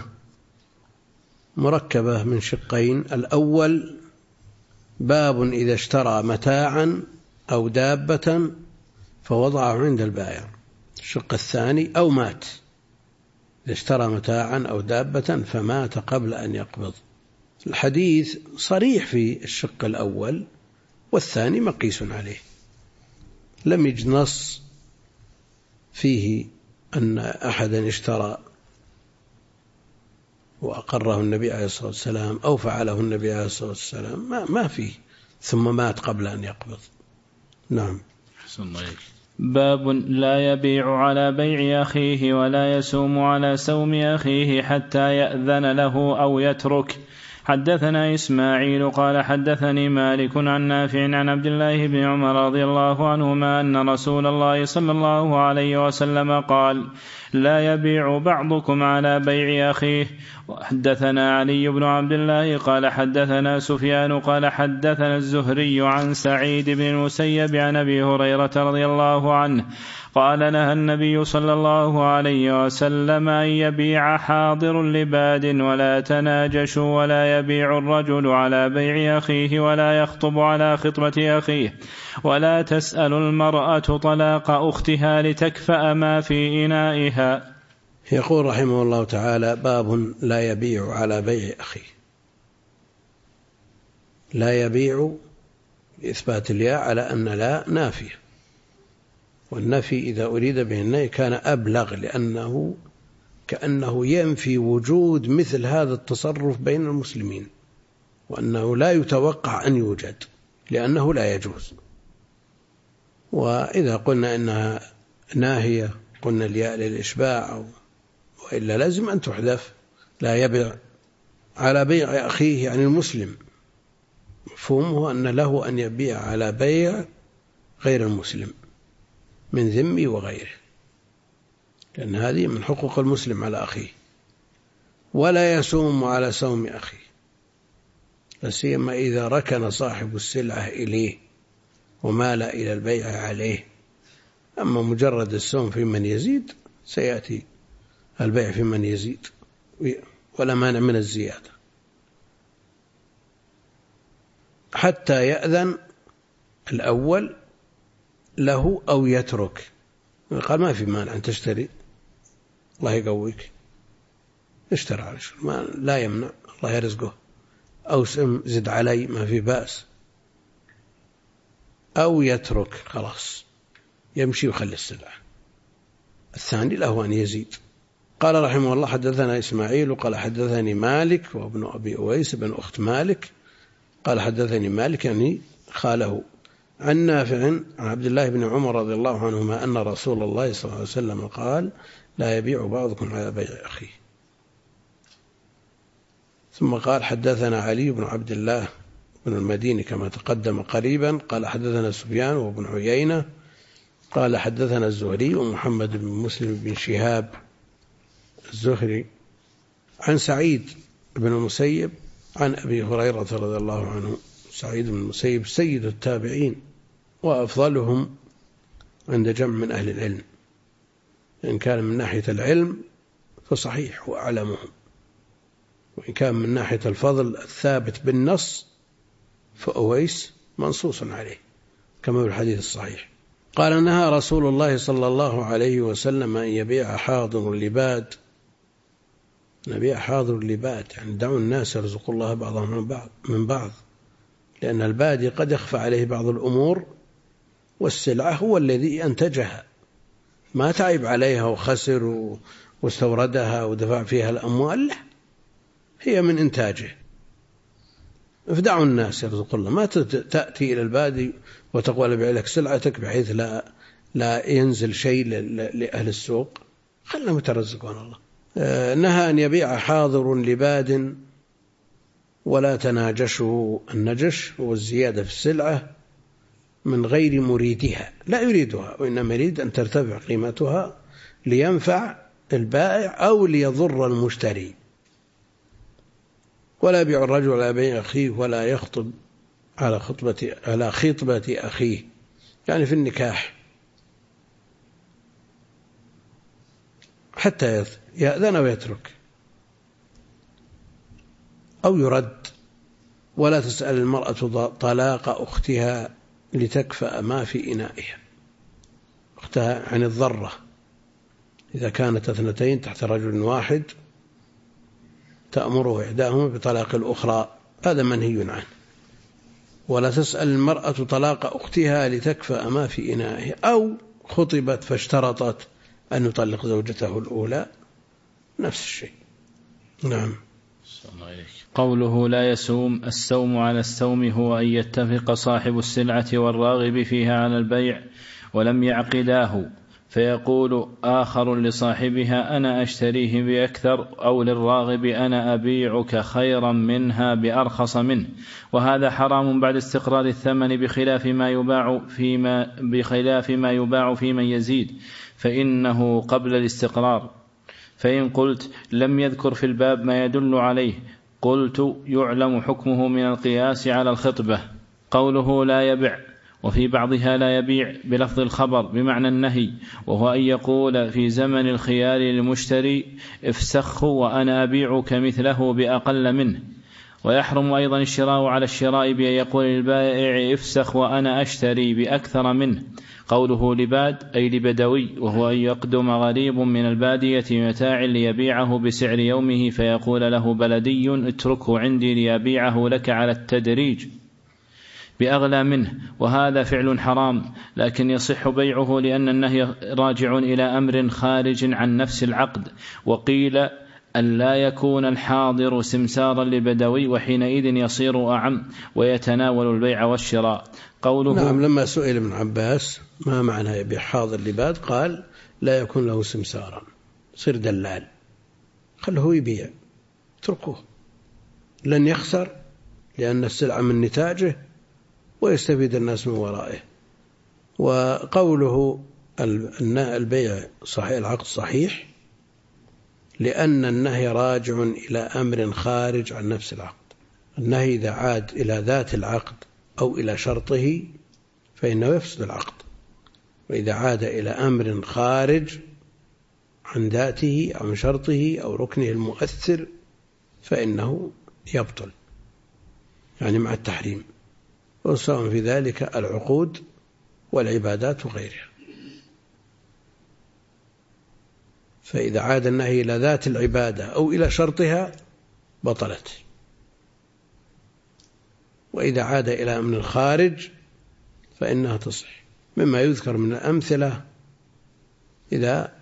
مركبة من شقين: الأول باب إذا اشترى متاعا أو دابة فوضعه عند البائع. الشق الثاني أو مات، إذا اشترى متاعا أو دابة فمات قبل أن يقبض. الحديث صريح في الشق الأول، والثاني مقيس عليه، لم يجد نص فيه أن أحدا اشترى وأقره النبي عليه الصلاة والسلام أو فعله النبي عليه الصلاة والسلام، ما فيه، ثم مات قبل أن يقبض. نعم.
باب لا يبيع على بيع أخيه ولا يسوم على سوم أخيه حتى يأذن له أو يترك، حدثنا إسماعيل قال حدثني مالك عن نافع عن عبد الله بن عمر رضي الله عنهما أن رسول الله صلى الله عليه وسلم قال لا يبيع بعضكم على بيع أخيه. وحدثنا علي بن عبد الله قال حدثنا سفيان قال حدثنا الزهري عن سعيد بن المسيب عن أبي هريرة رضي الله عنه قال نهى النبي صلى الله عليه وسلم أن يبيع حاضر لباد ولا تناجشوا ولا يبيع الرجل على بيع أخيه ولا يخطب على خطبة أخيه ولا تسأل المرأة طلاق أختها لتكفأ ما في إنائها.
يقول رحمه الله تعالى باب لا يبيع على بيع أخيه. لا يبيع بإثبات الياء على أن لا نافية، والنفي إذا أريد به النهي كان أبلغ، لأنه كأنه ينفي وجود مثل هذا التصرف بين المسلمين، وأنه لا يتوقع أن يوجد لأنه لا يجوز. وإذا قلنا إنها ناهية قلنا الياء للإشباع، وإلا لازم أن تحذف. لا يبيع على بيع أخيه يعني المسلم، مفهومه أن له أن يبيع على بيع غير المسلم من ذمي وغيره، لأن هذه من حقوق المسلم على أخيه. ولا يسوم على سوم أخيه، فسيما إذا ركن صاحب السلعة إليه ومال إلى البيع عليه. أما مجرد السوم في من يزيد سيأتي البيع في من يزيد ولا مانع من الزيادة حتى يأذن الأول له أو يترك. قال ما في مانع أن تشتري، الله يقويك، اشترى على شر ما لا يمنع، الله يرزقه، أو زد علي ما في بأس، أو يترك خلاص يمشي ويخلي السلعة. الثاني له أن يزيد. قال رحمه الله حدثنا إسماعيل قال حدثني مالك وابن أبي أويس بن أخت مالك قال حدثني مالك يعني خاله عن نافع عن عبد الله بن عمر رضي الله عنهما أن رسول الله صلى الله عليه وسلم قال لا يبيع بعضكم على بيع أخيه. ثم قال حدثنا علي بن عبد الله بن المديني كما تقدم قريبا قال حدثنا سفيان وابن عيينة قال حدثنا الزهري ومحمد بن مسلم بن شهاب الزهري عن سعيد بن المسيب عن أبي هريرة رضي الله عنه. سعيد بن المسيب سيد التابعين وأفضلهم عند جمع من أهل العلم، إن كان من ناحية العلم فصحيح وأعلمهم، وإن كان من ناحية الفضل الثابت بالنص فأويس منصوص عليه كما في الحديث الصحيح. قال نهى رسول الله صلى الله عليه وسلم أن يبيع حاضر لباد. نبيع حاضر لباد يعني دعوا الناس يرزقوا الله بعضهم من بعض، لأن البادي قد يخفى عليه بعض الأمور، والسلعة هو الذي أنتجها، ما تعب عليها وخسر واستوردها ودفع فيها الأموال، لا، هي من إنتاجه. افدعوا الناس يرزق الله، ما تأتي إلى البادي وتقول أبيع لك سلعتك بحيث لا ينزل شيء لأهل السوق، خلنا مترزقون الله. نهى أن يبيع حاضر لباد ولا تناجشوا. النجش هو الزيادة في السلعة من غير مريدها، لا يريدها، وإنما يريد أن ترتفع قيمتها لينفع البائع أو ليضر المشتري. ولا يبيع الرجل على بيع أخيه ولا يخطب على خطبة أخيه، يعني في النكاح حتى يأذن ويترك أو يرد. ولا تسأل المرأة طلاق أختها لتكفأ ما في إنائها. أختها عن الضرة، إذا كانت اثنتين تحت رجل واحد تأمره إحداهما بطلاق الأخرى، هذا منهي عنه. ولا تسأل المرأة طلاق أختها لتكفأ ما في إنائها، أو خطبت فاشترطت أن يطلق زوجته الأولى، نفس الشيء. نعم.
قوله لا يسوم. السوم على السوم هو أن يتفق صاحب السلعة والراغب فيها على البيع ولم يعقداه، فيقول آخر لصاحبها أنا أشتريه بأكثر، أو للراغب أنا أبيعك خيرا منها بأرخص منه، وهذا حرام بعد استقرار الثمن بخلاف ما يباع في من يزيد فإنه قبل الاستقرار. فإن قلت لم يذكر في الباب ما يدل عليه، قلت يعلم حكمه من القياس على الخطبة. قوله لا يبع وفي بعضها لا يبيع بلفظ الخبر بمعنى النهي، وهو أن يقول في زمن الخيار للمشتري افسخه وأنا أبيعك مثله بأقل منه. ويحرم أيضا الشراء على الشراء بأن يقول للبائع افسخ وأنا أشتري بأكثر منه. قوله لباد أي لبدوي، وهو أن يقدم غريب من البادية بمتاع ليبيعه بسعر يومه فيقول له بلدي اتركه عندي ليبيعه لك على التدريج بأغلى منه، وهذا فعل حرام، لكن يصح بيعه لأن النهي راجع إلى أمر خارج عن نفس العقد. وقيل أن لا يكون الحاضر سمسارا لبدوي، وحينئذ يصير أعم ويتناول البيع والشراء. قوله
نعم، لما سئل ابن عباس ما معنى يبيع حاضر لباد قال لا يكون له سمسارا، صير دلال، خله يبيع، اتركوه، لن يخسر لأن السلعة من نتاجه ويستفيد الناس من ورائه. وقوله البيع صحيح، العقد صحيح، لأن النهي راجع إلى أمر خارج عن نفس العقد. النهي إذا عاد إلى ذات العقد أو إلى شرطه فإنه يفسد العقد، وإذا عاد إلى أمر خارج عن ذاته أو شرطه أو ركنه المؤثر فإنه يبطل، يعني مع التحريم، وسواء في ذلك العقود والعبادات وغيرها. فإذا عاد النهي إلى ذات العبادة أو إلى شرطها بطلت، وإذا عاد إلى أمر خارج فإنها تصح. مما يذكر من الأمثلة إذا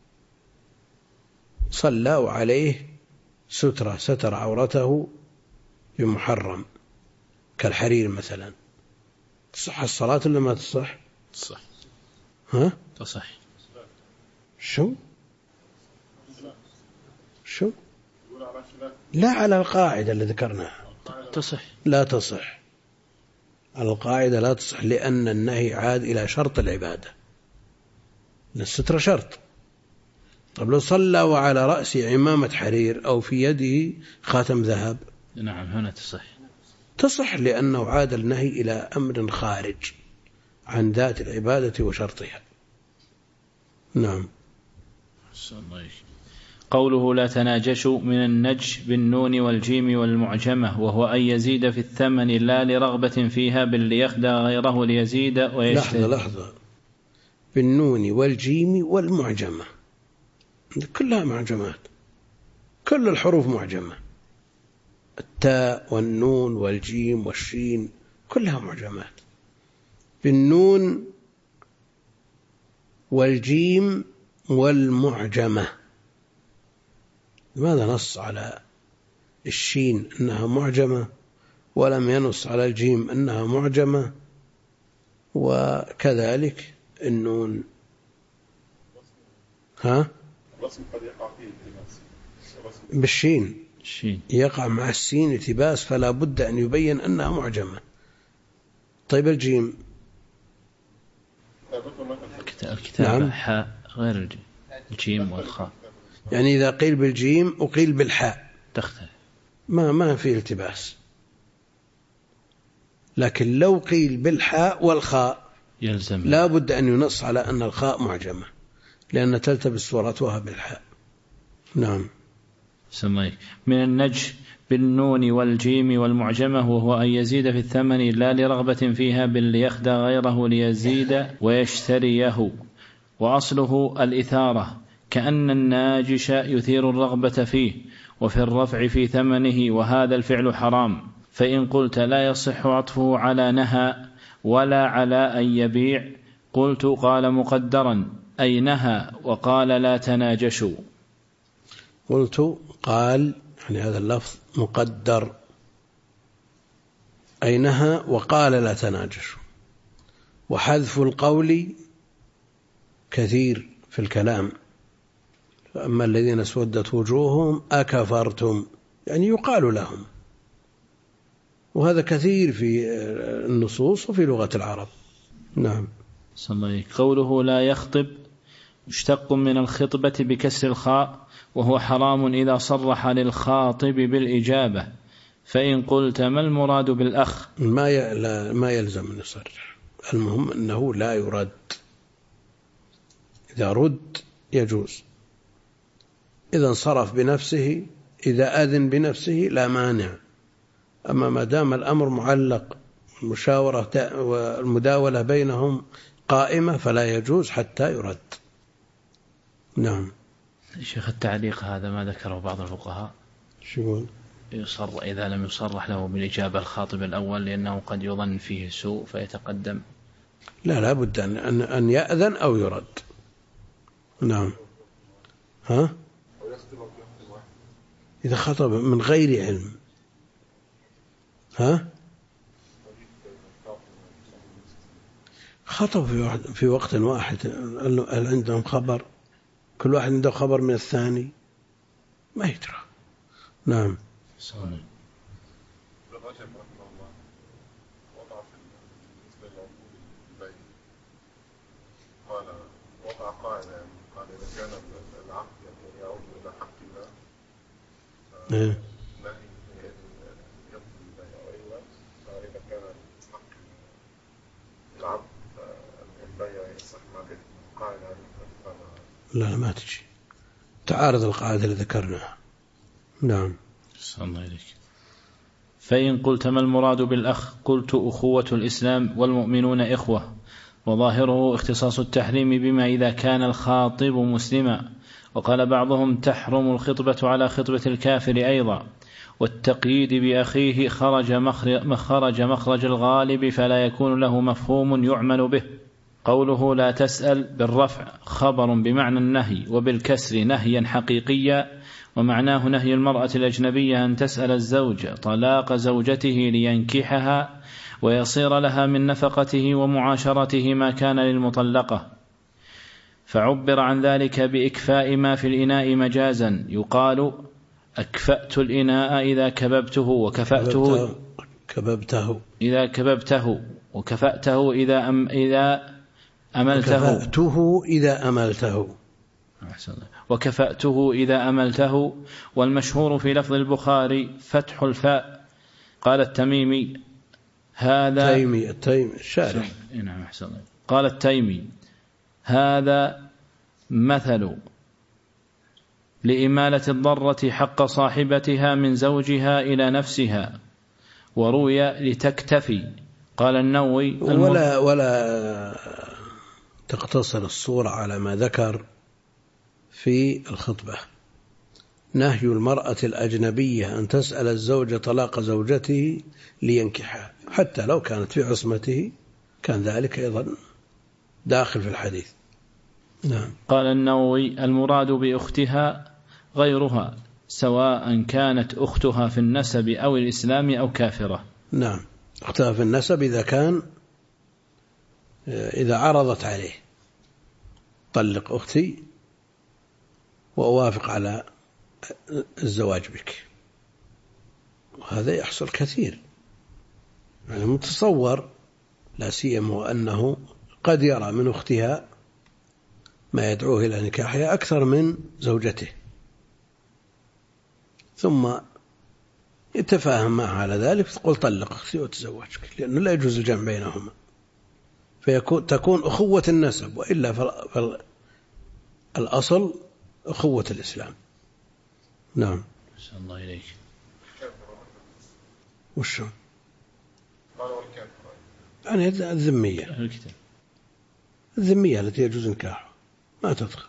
صلى وعليه سترة ستر عورته بمحرم كالحرير مثلا، تصح الصلاة ولا ما تصح؟
تصح.
ها؟
تصح.
شو؟ لا، على القاعدة اللي ذكرناها
تصح.
لا تصح، على القاعدة لا تصح، لأن النهي عاد إلى شرط العبادة، الستر شرط. طب لو صلى وعلى رأسه عمامة حرير أو في يده خاتم ذهب،
نعم هنا
تصح لأنه عاد النهي إلى أمر خارج عن ذات العبادة وشرطها. نعم.
قوله لا تناجشوا من النجش بالنون والجيم والمعجمة، وهو أن يزيد في الثمن لا لرغبة فيها بل ليخدع غيره ليزيد ويشتري.
لحظة، بالنون والجيم والمعجمة كلها معجمات، كل الحروف معجمة، التاء والنون والجيم والشين كلها معجمات. بالنون والجيم والمعجمة، لماذا نص على الشين أنها معجمة ولم ينص على الجيم أنها معجمة؟ وكذلك النون. ها؟ بالشين يقع مع السين التباس، فلا بد أن يبين أنها معجمة. طيب الجيم؟
الكتابة نعم. حاء غير الجيم والخاء،
يعني إذا قيل بالجيم وقيل بالحاء
تختلف،
ما في التباس. لكن لو قيل بالحاء والخاء
يلزم
لا بد أن ينص على أن الخاء معجمة، لأن تلتبس صورتها بالحاء. نعم.
سميك من النجش بالنون والجيم والمعجمة، وهو أن يزيد في الثمن لا لرغبة فيها بل ليخدع غيره ليزيد ويشتريه. وأصله الإثارة، كأن الناجش يثير الرغبة فيه وفي الرفع في ثمنه، وهذا الفعل حرام. فإن قلت لا يصح عطفه على نهى ولا على أن يبيع، قلت قال مقدرا أي نهى وقال لا تناجشوا.
قلت قال يعني هذا اللفظ مقدر، أي نهى وقال لا تناجشوا، وحذف القول كثير في الكلام. فأما الذين اسودت وجوههم أكفرتم، يعني يقال لهم، وهذا كثير في النصوص وفي لغة العرب. نعم.
قوله لا يخطب مشتق من الخطبة بكسر الخاء، وهو حرام إذا صرح للخاطب بالإجابة. فإن قلت ما المراد بالأخ
ما يلزم أن يصرح، المهم أنه لا يرد. إذا رد يجوز، إذا انصرف بنفسه، إذا أذن بنفسه لا مانع. أما ما دام الأمر معلق، المشاورة والمداولة بينهم قائمة، فلا يجوز حتى يرد. نعم.
شيخ، التعليق هذا ما ذكره بعض الفقهاء،
شو
يصر إذا لم يصرح له بالإجابة الخاطب الأول لأنه قد يظن فيه سوء فيتقدم.
لا بد أن يأذن أو يرد. نعم. إذا خطب من غير علم، خطب في وقت واحد، هل عندهم خبر؟ كل واحد عنده خبر من الثاني، ما يدرى. نعم.
الرجل رحمه الله وضع بالنسبة للعقود البيع، قال وضع قاعدة، قال إذا كان العقد يعود إلى حق الله نهي يبطل البيع، وإلا فإذا كان حق العبد البيع يصح ما به. قاعدة
لا ما تجي تعارض القاعدة اللي ذكرناها. نعم.
الله إليك. فإن قلت ما المراد بالأخ، قلت أخوة الإسلام والمؤمنون إخوة، وظاهره اختصاص التحريم بما إذا كان الخاطب مسلما. وقال بعضهم تحرم الخطبة على خطبة الكافر أيضا، والتقييد بأخيه خرج مخرج الغالب فلا يكون له مفهوم يعمل به. قوله لا تسأل بالرفع خبر بمعنى النهي، وبالكسر نهيا حقيقيا، ومعناه نهي المرأة الأجنبية أن تسأل الزوج طلاق زوجته لينكحها ويصير لها من نفقته ومعاشرته ما كان للمطلقة. فعبر عن ذلك بإكفاء ما في الإناء مجازا، يقال أكفأت الإناء إذا كببته، وكفأته إذا كببته، وكفأته إذا أملته، وكفأته إذا أملته. والمشهور في لفظ البخاري فتح الفاء. قال التميمي هذا
الشارح.
قال التيمي هذا مثل لإمالة الضرة حق صاحبتها من زوجها إلى نفسها، وروي لتكتفي. قال النووي
ولا تقتصر الصورة على ما ذكر في الخطبة. نهي المرأة الأجنبية أن تسأل الزوج طلاق زوجته لينكحها، حتى لو كانت في عصمته كان ذلك أيضا داخل في الحديث. نعم.
قال النووي المراد بأختها غيرها، سواء كانت أختها في النسب أو الإسلام أو كافرة.
نعم، أختها في النسب إذا عرضت عليه طلق أختي وأوافق على الزواج بك، وهذا يحصل كثير. يعني متصور، لا سيما أنه قد يرى من أختها ما يدعوه إلى نكاحها أكثر من زوجته، ثم يتفاهم معها على ذلك، تقول طلق أختي وتزوجك، لأنه لا يجوز الجمع بينهما، تكون أخوة النسب، وإلا فالأصل أخوة الإسلام. نعم.
أحسن الله إليك.
وشو؟ يعني الذمية التي يجوز نكاحها ما تدخل.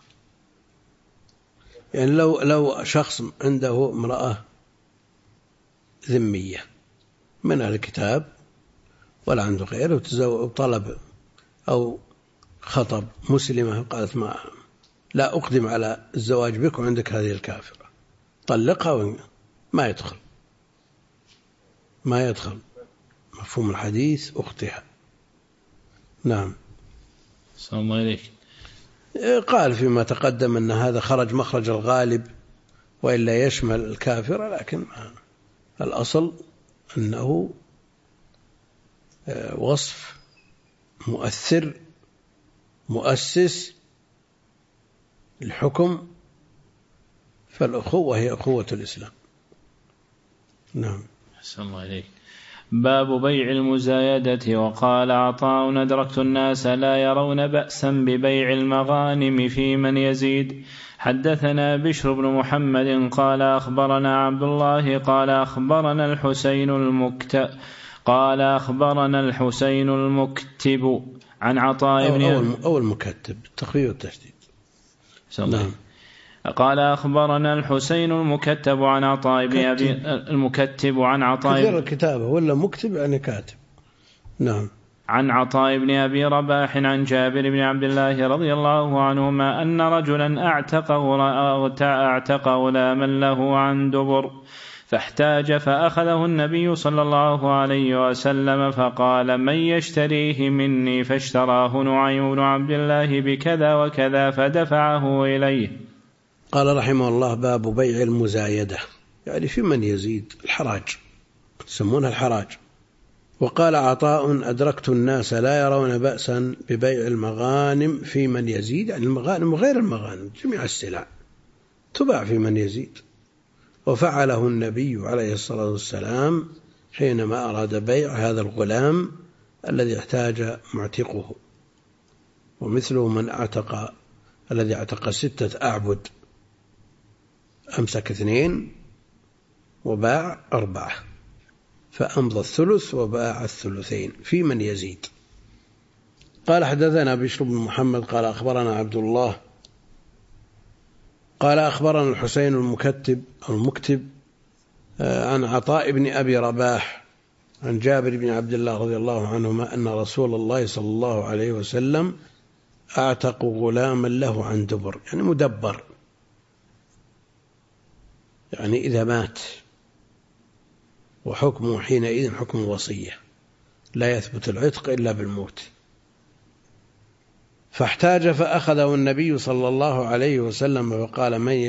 يعني لو شخص عنده امرأة ذمية من أهل الكتاب ولا عنده غيره، وطلب أو خطب مسلمة قالت لا أقدم على الزواج بك وعندك هذه الكافرة، طلقها، ما يدخل مفهوم الحديث أختها. نعم.
السلام الله عليك.
قال فيما تقدم أن هذا خرج مخرج الغالب وإلا يشمل الكافر، لكن الأصل أنه وصف مؤثر مؤسس الحكم، فالأخوة هي أخوة الإسلام. نعم.
أحسن الله إليك. باب بيع المزايدة. وقال عطاء: أدركت الناس لا يرون بأسا ببيع المغانم في من يزيد. حدثنا بشر بن محمد قال أخبرنا عبد الله قال أخبرنا الحسين المكتب عن عطاء بن
أو المكتب تخفيف التشديد.
نعم. قال أخبرنا الحسين المكتب عن عطاء بن أبي المكتب عن عطاء
كثير الكتابة ولا مكتب يعني كاتب. نعم.
عن عطاء بن أبي رباح عن جابر بن عبد الله رضي الله عنهما أن رجلا أعتق غلاما له عن دبر، فاحتاج فأخذه النبي صلى الله عليه وسلم فقال: من يشتريه مني؟ فاشتراه نعيم بن عبد الله بكذا وكذا فدفعه إليه.
قال رحمه الله: باب بيع المزايدة، يعني في من يزيد، الحراج، يسمونها الحراج. وقال عطاء: أدركت الناس لا يرون بأسا ببيع المغانم في من يزيد، يعني المغانم وغير المغانم، جميع السلع تباع في من يزيد. وفعله النبي عليه الصلاة والسلام حينما أراد بيع هذا الغلام الذي احتاج معتقه، ومثله من أعتق، الذي اعتق 6 أعبد، أمسك 2 وباع 4، فأمضى الثلث وباع الثلثين في من يزيد. قال حدثنا بشر بن محمد قال أخبرنا عبد الله قال أخبرنا الحسين المكتب عن عطاء بن أبي رباح عن جابر بن عبد الله رضي الله عنهما أن رسول الله صلى الله عليه وسلم أعتق غلاما له عن دبر، يعني مدبر، يعني إذا مات، وحكمه حينئذ حكم الوصية، لا يثبت العتق إلا بالموت. فاحتاج فأخذه النبي صلى الله عليه وسلم فقال: من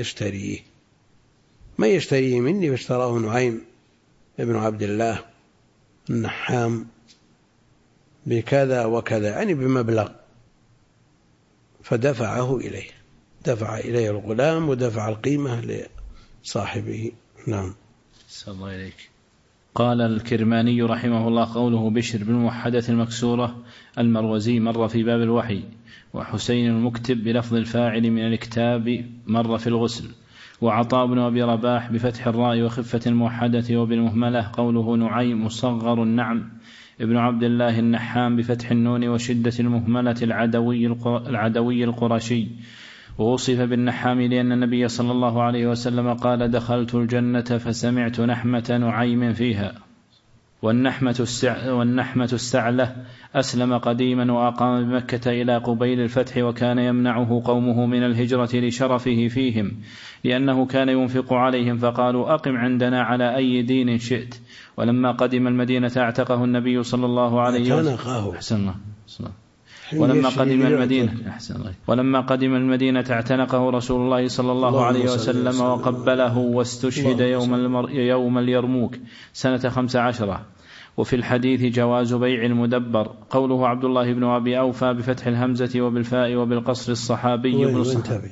يشتريه مني؟ فاشتراه نعيم ابن عبد الله النحام بكذا وكذا، يعني بمبلغ، فدفعه إليه، دفع إليه الغلام ودفع القيمة لصاحبه. نعم.
صلى الله عليك. قال الكرماني رحمه الله: قوله بشر بن موحدة المكسورة المروزي مر في باب الوحي، وحسين المكتب بلفظ الفاعل من الكتاب مر في الغسل، وعطاء بن أبي رباح بفتح الراء وخفة الموحدة وبالمهملة. قوله نعيم مصغر النعم ابن عبد الله النحام بفتح النون وشدة المهملة العدوي القرشي. ووصف بالنحام لأن النبي صلى الله عليه وسلم قال: دخلت الجنة فسمعت نحمة نعيم فيها. والنحمة السعلة أسلم قديما وأقام بمكة إلى قبيل الفتح، وكان يمنعه قومه من الهجرة لشرفه فيهم، لأنه كان ينفق عليهم، فقالوا: أقم عندنا على أي دين شئت. ولما قدم المدينة اعتقه النبي صلى الله عليه وسلم. ولما قدم المدينة اعتنقه رسول الله صلى الله عليه وسلم وقبله، واستشهد يوم اليرموك سنة 15. وفي الحديث جواز بيع المدبر. قوله عبد الله بن أبي أوفى بفتح الهمزة وبالفاء وبالقصر الصحابي بن الصحابي.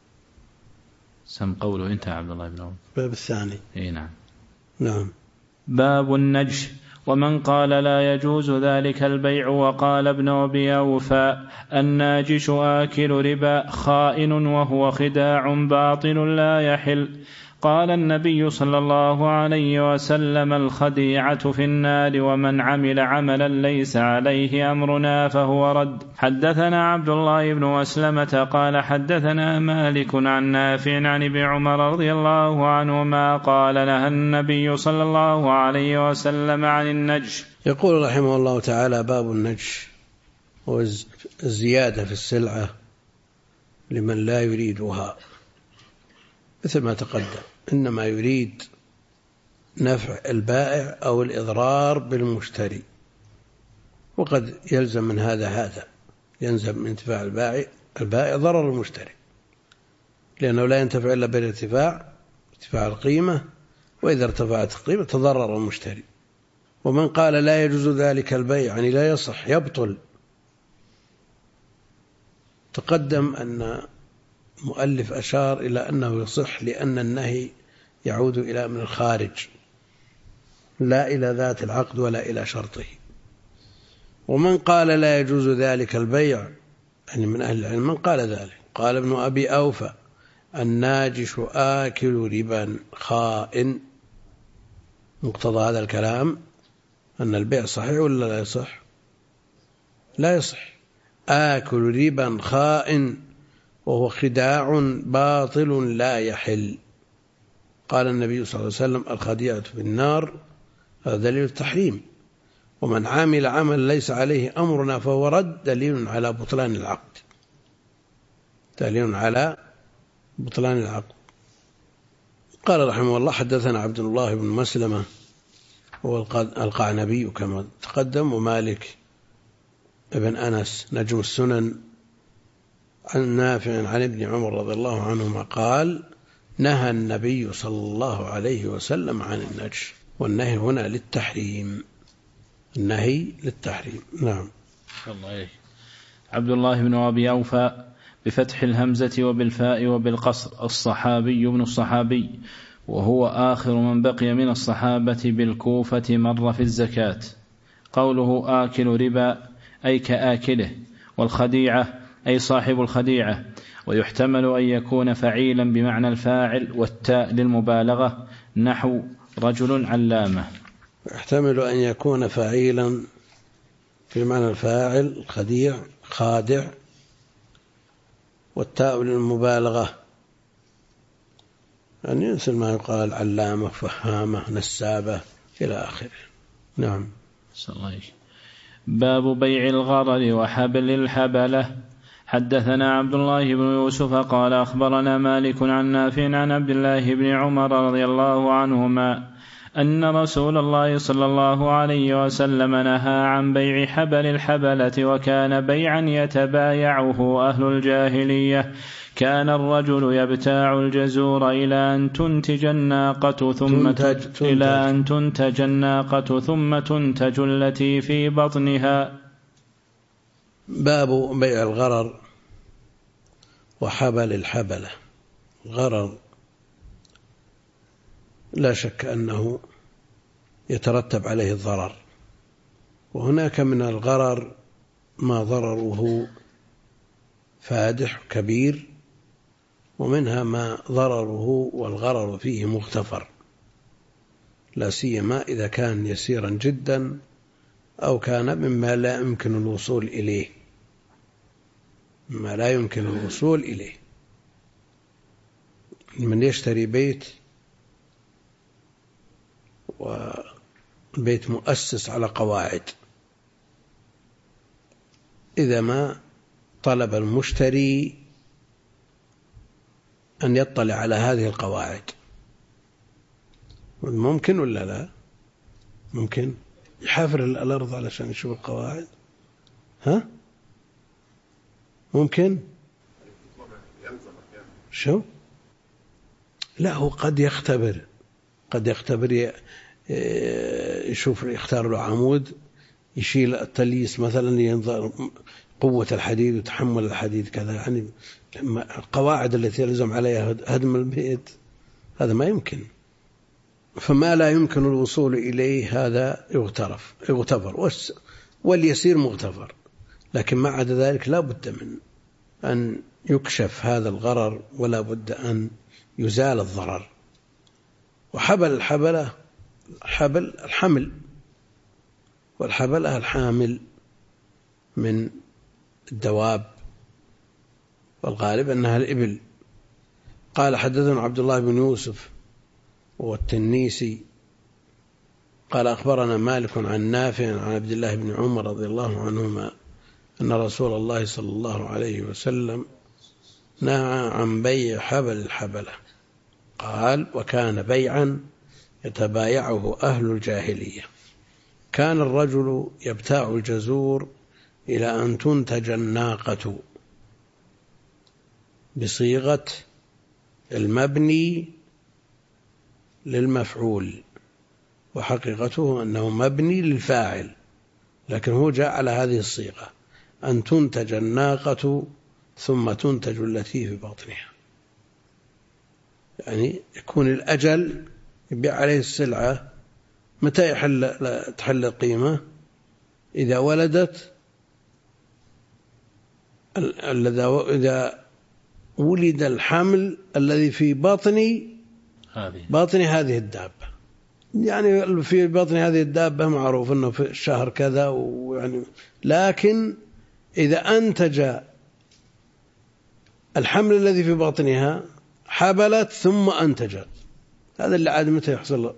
سم قوله انتهى عبد الله بن أوفى.
باب الثاني.
نعم. باب النجش. ومن قال لا يجوز ذلك البيع. وقال ابن أبي أوفى: الناجش آكل ربا خائن وهو خداع باطل لا يحل. قال النبي صلى الله عليه وسلم: الخديعة في النار، ومن عمل عملا ليس عليه أمرنا فهو رد. حدثنا عبد الله بن مسلمة قال حدثنا مالك عن نافع عن ابن عمر رضي الله عنهما قال: نهى النبي صلى الله عليه وسلم عن النجش.
يقول رحمه الله تعالى: باب النجش، والزيادة في السلعة لمن لا يريدها، مثل ما تقدم، إنما يريد نفع البائع أو الإضرار بالمشتري، وقد يلزم من هذا يلزم من انتفاع البائع البائع ضرر المشتري، لأنه لا ينتفع إلا بالارتفاع القيمة، وإذا ارتفعت القيمة تضرر المشتري. ومن قال لا يجوز ذلك البيع يعني لا يصح يبطل، تقدم أن المؤلف أشار إلى أنه يصح لأن النهي يعود إلى من الخارج لا إلى ذات العقد ولا إلى شرطه. ومن قال لا يجوز ذلك البيع يعني من أهل العلم من قال ذلك، قال ابن أبي أوفى الناجش آكل ربا خائن. مقتضى هذا الكلام أن البيع صحيح ولا لا يصح؟ لا يصح. آكل ربا خائن وهو خداع باطل لا يحل. قال النبي صلى الله عليه وسلم الخديعة في النار، هذا دليل التحريم. ومن عامل عمل ليس عليه أمرنا فهو رد، دليل على بطلان العقد، دليل على بطلان العقد. قال رحمه الله حدثنا عبد الله بن مسلمة هو القعنبي كما تقدم، ومالك ابن أنس نجم السنن، عن نافع عن ابن عمر رضي الله عنهما قال نهى النبي صلى الله عليه وسلم عن النجش، والنهي هنا للتحريم، النهي للتحريم. نعم.
الله. عبد الله بن أبي أوفى بفتح الهمزة وبالفاء وبالقصر الصحابي ابن الصحابي، وهو آخر من بقي من الصحابة بالكوفة مر في الزكاة. قوله آكل ربا أي كآكله، والخديعة أي صاحب الخديعة، ويحتمل أن يكون فعيلا بمعنى الفاعل والتاء للمبالغة نحو رجل علامة.
يحتمل أن يكون فعيلا بمعنى الفاعل خديع خادع، والتاء للمبالغة يعني مثل ما يقال علامة فهامة نسابة إلى آخره. نعم.
باب بيع الغرر وحبل الحبلة. حدثنا عبد الله بن يوسف قال أخبرنا مالك عن نافع عن عبد الله بن عمر رضي الله عنهما أن رسول الله صلى الله عليه وسلم نهى عن بيع حبل الحبلة، وكان بيعا يتبايعه أهل الجاهلية. كان الرجل يبتاع الجزور إلى أن تنتج الناقة ثم تنتج التي في بطنها.
باب بيع الغرر وحبل الحبلة. غرر لا شك أنه يترتب عليه الضرر، وهناك من الغرر ما ضرره فادح كبير، ومنها ما ضرره والغرر فيه مغتفر، لا سيما إذا كان يسيرا جدا أو كان مما لا يمكن الوصول إليه، ما لا يمكن الوصول إليه. من يشتري بيت والبيت مؤسس على قواعد، إذا ما طلب المشتري أن يطلع على هذه القواعد، ممكن ولا لا؟ ممكن يحافر الأرض علشان يشوف القواعد؟ ها؟ ممكن؟ شو؟ لا، هو قد يختبر يشوف، يختار له عمود يشيل التليس مثلا، ينظر قوة الحديد وتحمل الحديد كذا، يعني القواعد التي يلزم عليها هدم البيت هذا ما يمكن. فما لا يمكن الوصول إليه هذا يغتفر، واليسير مغتفر، لكن ما عدا ذلك لا بد من أن يكشف هذا الغرر، ولا بد أن يزال الضرر. وحبل الحبلة حبل الحمل، والحبلة الحامل من الدواب، والغالب أنها الإبل. قال حدثنا عبد الله بن يوسف والتنيسي قال أخبرنا مالك عن نافع عن عبد الله بن عمر رضي الله عنهما أن رسول الله صلى الله عليه وسلم نهى عن بيع حبل الحبلة. قال وكان بيعا يتبايعه أهل الجاهلية. كان الرجل يبتاع الجزور إلى أن تنتج الناقة، بصيغة المبني للمفعول، وحقيقته أنه مبني للفاعل، لكن هو جاء على هذه الصيغة: أن تنتج الناقة ثم تنتج التي في بطنها. يعني يكون الأجل يبيع عليه السلعة متى تحل القيمة؟ إذا ولدت، إذا ولد الحمل الذي في بطن هذه الدابة. يعني في بطن هذه الدابة معروف أنه في الشهر كذا، ويعني لكن إذا أنتج الحمل الذي في بطنها، حبلت ثم أنتجت، هذا اللي عاد متى يحصل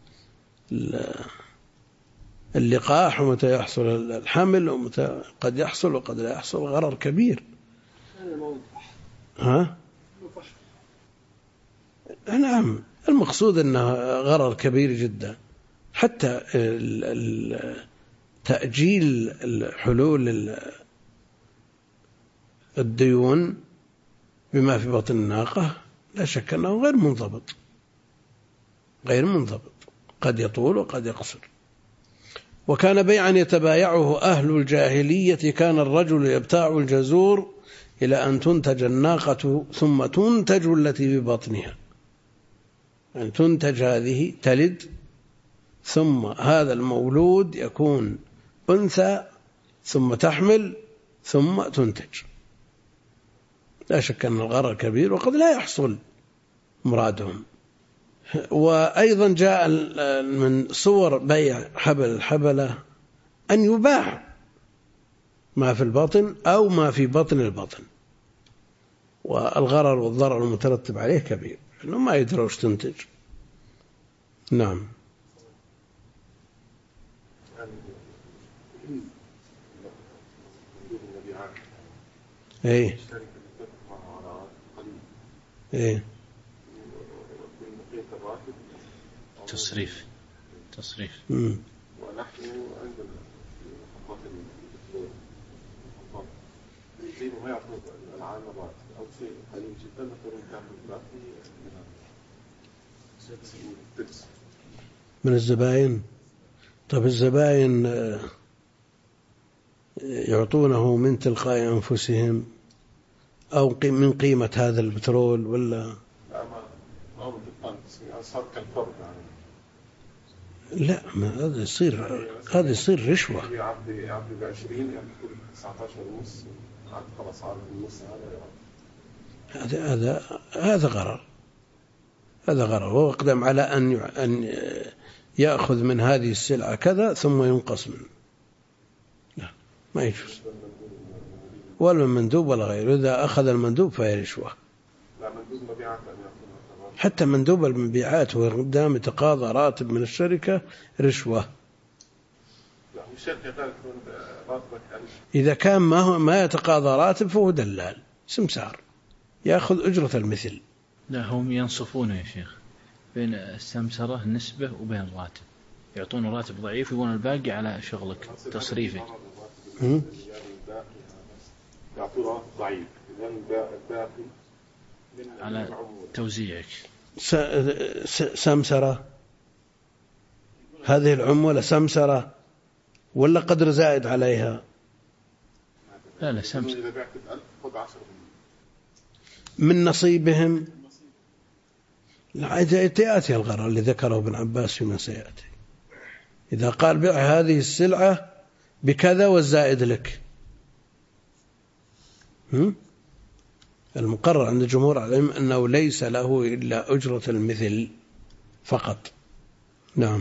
اللقاح، ومتى يحصل الحمل، ومتى قد يحصل وقد لا يحصل، غرر كبير. نعم، المقصود أنه غرر كبير جدا. حتى تأجيل حلول الديون بما في بطن الناقة لا شك أنه غير منضبط، قد يطول وقد يقصر. وكان بيعا يتبايعه أهل الجاهلية، كان الرجل يبتاع الجزور إلى أن تنتج الناقة ثم تنتج التي ببطنها، أن تنتج هذه تلد، ثم هذا المولود يكون أنثى، ثم تحمل، ثم تنتج. لا شك أن الغرر كبير وقد لا يحصل مرادهم. وأيضا جاء من صور بيع الحبلة أن يباع ما في البطن أو ما في بطن البطن، والغرر والضرر المترتب عليه كبير، إنه ما يدري وش تنتج. نعم. ايه ايه
تصريف.
ونحن عندنا في ما يعطون العامرات أو شيء قليل جدا، نقدر نعمل
من الزبائن. طب الزبائن يعطونه من تلقاء أنفسهم أو من قيمة هذا البترول ولا؟ لا، ما هذا يصير رشوة.
يعبي ب20 يعني كل 19 ونص، خلاص عارف النص
هذا غرر. هو أقدم على أن يأخذ من هذه السلعة كذا ثم ينقص منه. لا، ما يجوز، ولا المندوب ولا غيره. إذا أخذ المندوب فهي رشوة. حتى مندوب المبيعات وقدام يتقاضى راتب من الشركة رشوة. إذا كان ما يتقاضى راتب فهو دلال سمسار يأخذ أجرة المثل.
لا، هم ينصفون يا شيخ بين السمسرة نسبة وبين الراتب، يعطون راتب ضعيف يبون الباقي على شغلك تصريفي.
يعطون راتب ضعيف الباقي
على توزيعك.
سمسرة، هذه العمولة سمسرة ولا قدر زائد عليها؟
لا سمسرة.
إذا بعت 1000 خذ 10
من نصيبهم. يأتي الغرر اللي ذكره ابن عباس فيما سيأتي، إذا قال بيع هذه السلعة بكذا والزائد لك. المقرر عند جمهور العلماء أنه ليس له إلا أجرة المثل فقط. نعم.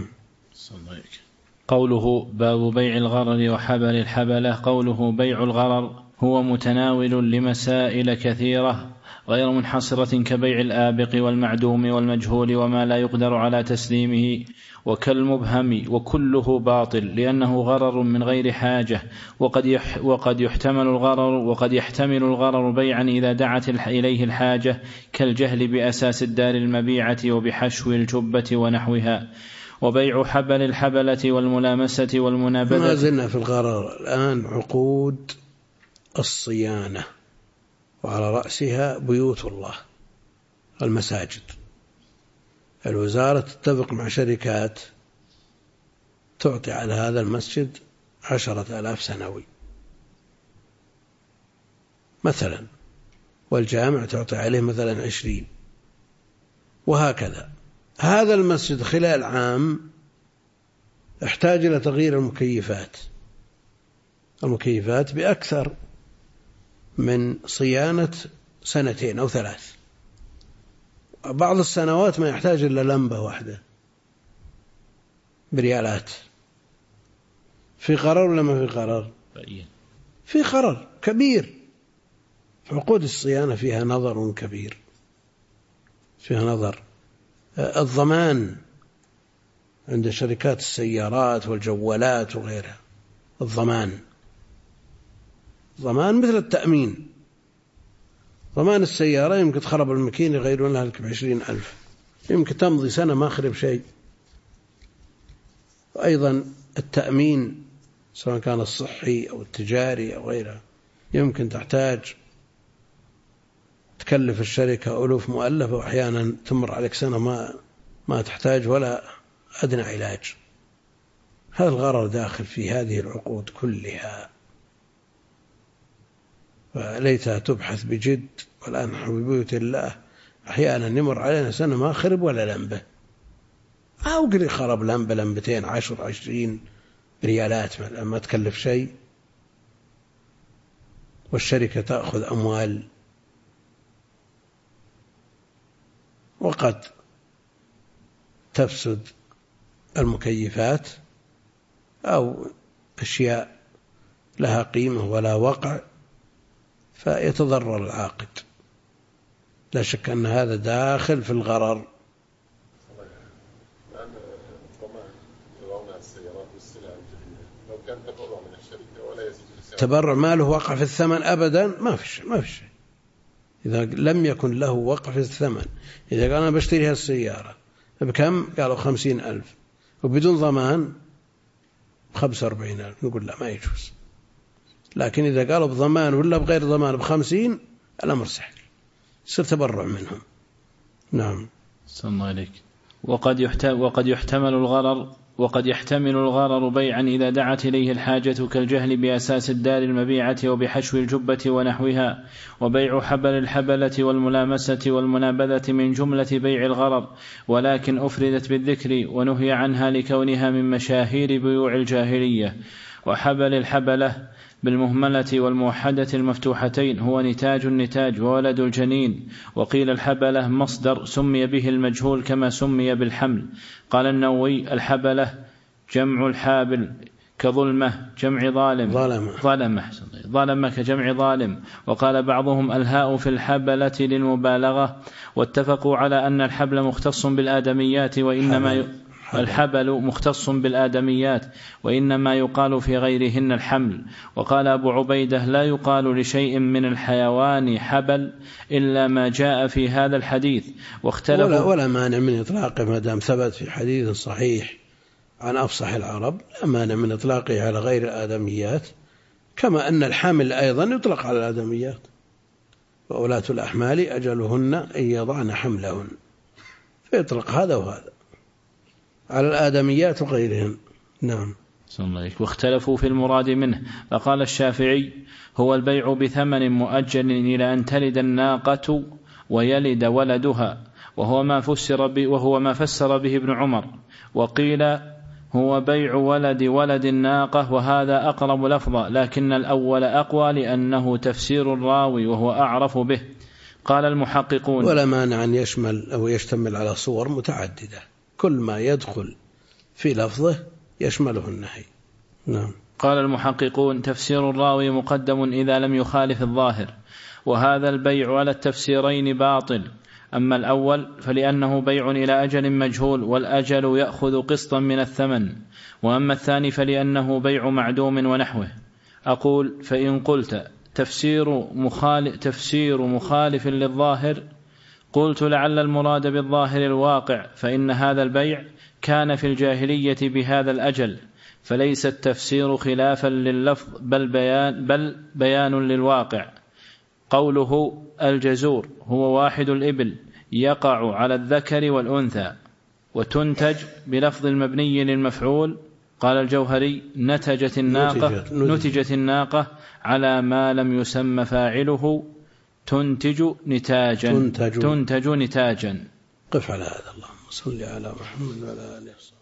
قوله باب بيع الغرر وحبل الحبلة. قوله بيع الغرر هو متناول لمسائل كثيرة غير منحصرة كبيع الآبق والمعدوم والمجهول وما لا يقدر على تسليمه وكالمبهم، وكله باطل لأنه غرر من غير حاجة، وقد يحتمل الغرر بيعا إذا دعت إليه الحاجة كالجهل بأساس الدار المبيعة وبحشو الجبة ونحوها. وبيع حبل الحبلة والملامسة والمنابذة.
ما زلنا في الغرر الآن. عقود الصيانة وعلى رأسها بيوت الله المساجد. الوزارة تتفق مع شركات تعطي على هذا المسجد 10,000 سنوي مثلا، والجامع تعطي عليه مثلا 20، وهكذا. هذا المسجد خلال عام احتاج إلى تغيير المكيفات بأكثر من صيانة 2 أو 3 سنين. بعض السنوات ما يحتاج إلا لمبة واحدة بريالات. في قرار ولا ما في قرار؟ في قرار كبير. عقود الصيانة فيها نظر كبير، فيها نظر. الضمان عند شركات السيارات والجوالات وغيرها، الضمان مثل التأمين. ضمان السيارة يمكن تخرب الماكينة يغيرون لها لك ب20,000، يمكن تمضي سنة ما خرب شيء. وأيضا التأمين سواء كان الصحي أو التجاري أو غيرها يمكن تحتاج تكلف الشركة ألوف مؤلفة، وأحيانا تمر عليك سنة ما تحتاج ولا أدنى علاج. هذا الغرر داخل في هذه العقود كلها، فليتها تبحث بجد. والآن نحن ببيوت الله أحيانا يمر علينا سنة ما خرب ولا لمبة، أو قري خرب لمبة لمبتين 10-20 ريالات ما تكلف شيء، والشركة تأخذ أموال. وقد تفسد المكيفات أو أشياء لها قيمة ولا وقع، فيتضرر العاقد. لا شك أن هذا داخل في الغرر.
الآن الضمان يضعون السيارات والسلع الجديدة، لو كان تبرع من الشركة ولا يزيد
تبرع ما له وقع في الثمن أبدا، ما في شيء. إذا لم يكن له وقع في الثمن، إذا قال أنا بشتريها السيارة بكم؟ قالوا 50,000 وبدون ضمان 45,000، نقول لا ما يجوز. لكن إذا قالوا بضمان ولا بغير ضمان ب50 الأمر سهل، يصير تبرع منهم. نعم.
صلى الله عليك. وقد يحتمل الغرر بيعا إذا دعت إليه الحاجة كالجهل بأساس الدار المبيعة وبحشو الجبة ونحوها. وبيع حبل الحبلة والملامسة والمنابذة من جملة بيع الغرر، ولكن أفردت بالذكر ونهي عنها لكونها من مشاهير بيوع الجاهلية. وحبل الحبلة بالمهملة والموحدة المفتوحتين هو نتاج النتاج وولد الجنين. وقيل الحبلة مصدر سمي به المجهول كما سمي بالحمل. قال النووي الحبلة جمع الحابل كظلمة جمع ظلمة كجمع ظالم. وقال بعضهم الهاء في الحبلة للمبالغة. واتفقوا على أن الحبل مختص بالآدميات، وإنما الحبل مختص بالآدميات وإنما يقال في غيرهن الحمل. وقال أبو عبيدة لا يقال لشيء من الحيوان حبل إلا ما جاء في هذا الحديث. واختلفوا
ولا مانع من إطلاقه ما دام ثبت في حديث صحيح عن أفصح العرب، لا مانع من إطلاقه على غير الآدميات، كما أن الحامل أيضا يطلق على الآدميات. وأولاة الأحمال أجلهن أن يضعن حملهن، فيطلق هذا وهذا على الآدميات وغيرهم. نعم.
واختلفوا في المراد منه، فقال الشافعي هو البيع بثمن مؤجل إلى أن تلد الناقة ويلد ولدها، وهو ما فسر به ابن عمر. وقيل هو بيع ولد الناقة، وهذا أقرب لفظا، لكن الأول أقوى لأنه تفسير الراوي وهو أعرف به. قال المحققون
ولا مانع أن يشمل أو يشتمل على صور متعددة، كل ما يدخل في لفظه يشمله النهي. نعم.
قال المحققون تفسير الراوي مقدم إذا لم يخالف الظاهر، وهذا البيع على التفسيرين باطل. أما الأول فلأنه بيع إلى أجل مجهول، والأجل يأخذ قسطا من الثمن. وأما الثاني فلأنه بيع معدوم ونحوه. أقول فإن قلت تفسير مخالف للظاهر، قلت لعل المراد بالظاهر الواقع، فإن هذا البيع كان في الجاهلية بهذا الأجل، فليس التفسير خلافا لللفظ بل بيان للواقع. قوله الجزور هو واحد الإبل يقع على الذكر والأنثى. وتنتج بلفظ المبني للمفعول. قال الجوهري نتجت الناقة على ما لم يسمى فاعله تنتج نتاجا.
تنتج نتاجا. قف على هذا. اللهم صل على محمد وعلى آله وصحبه.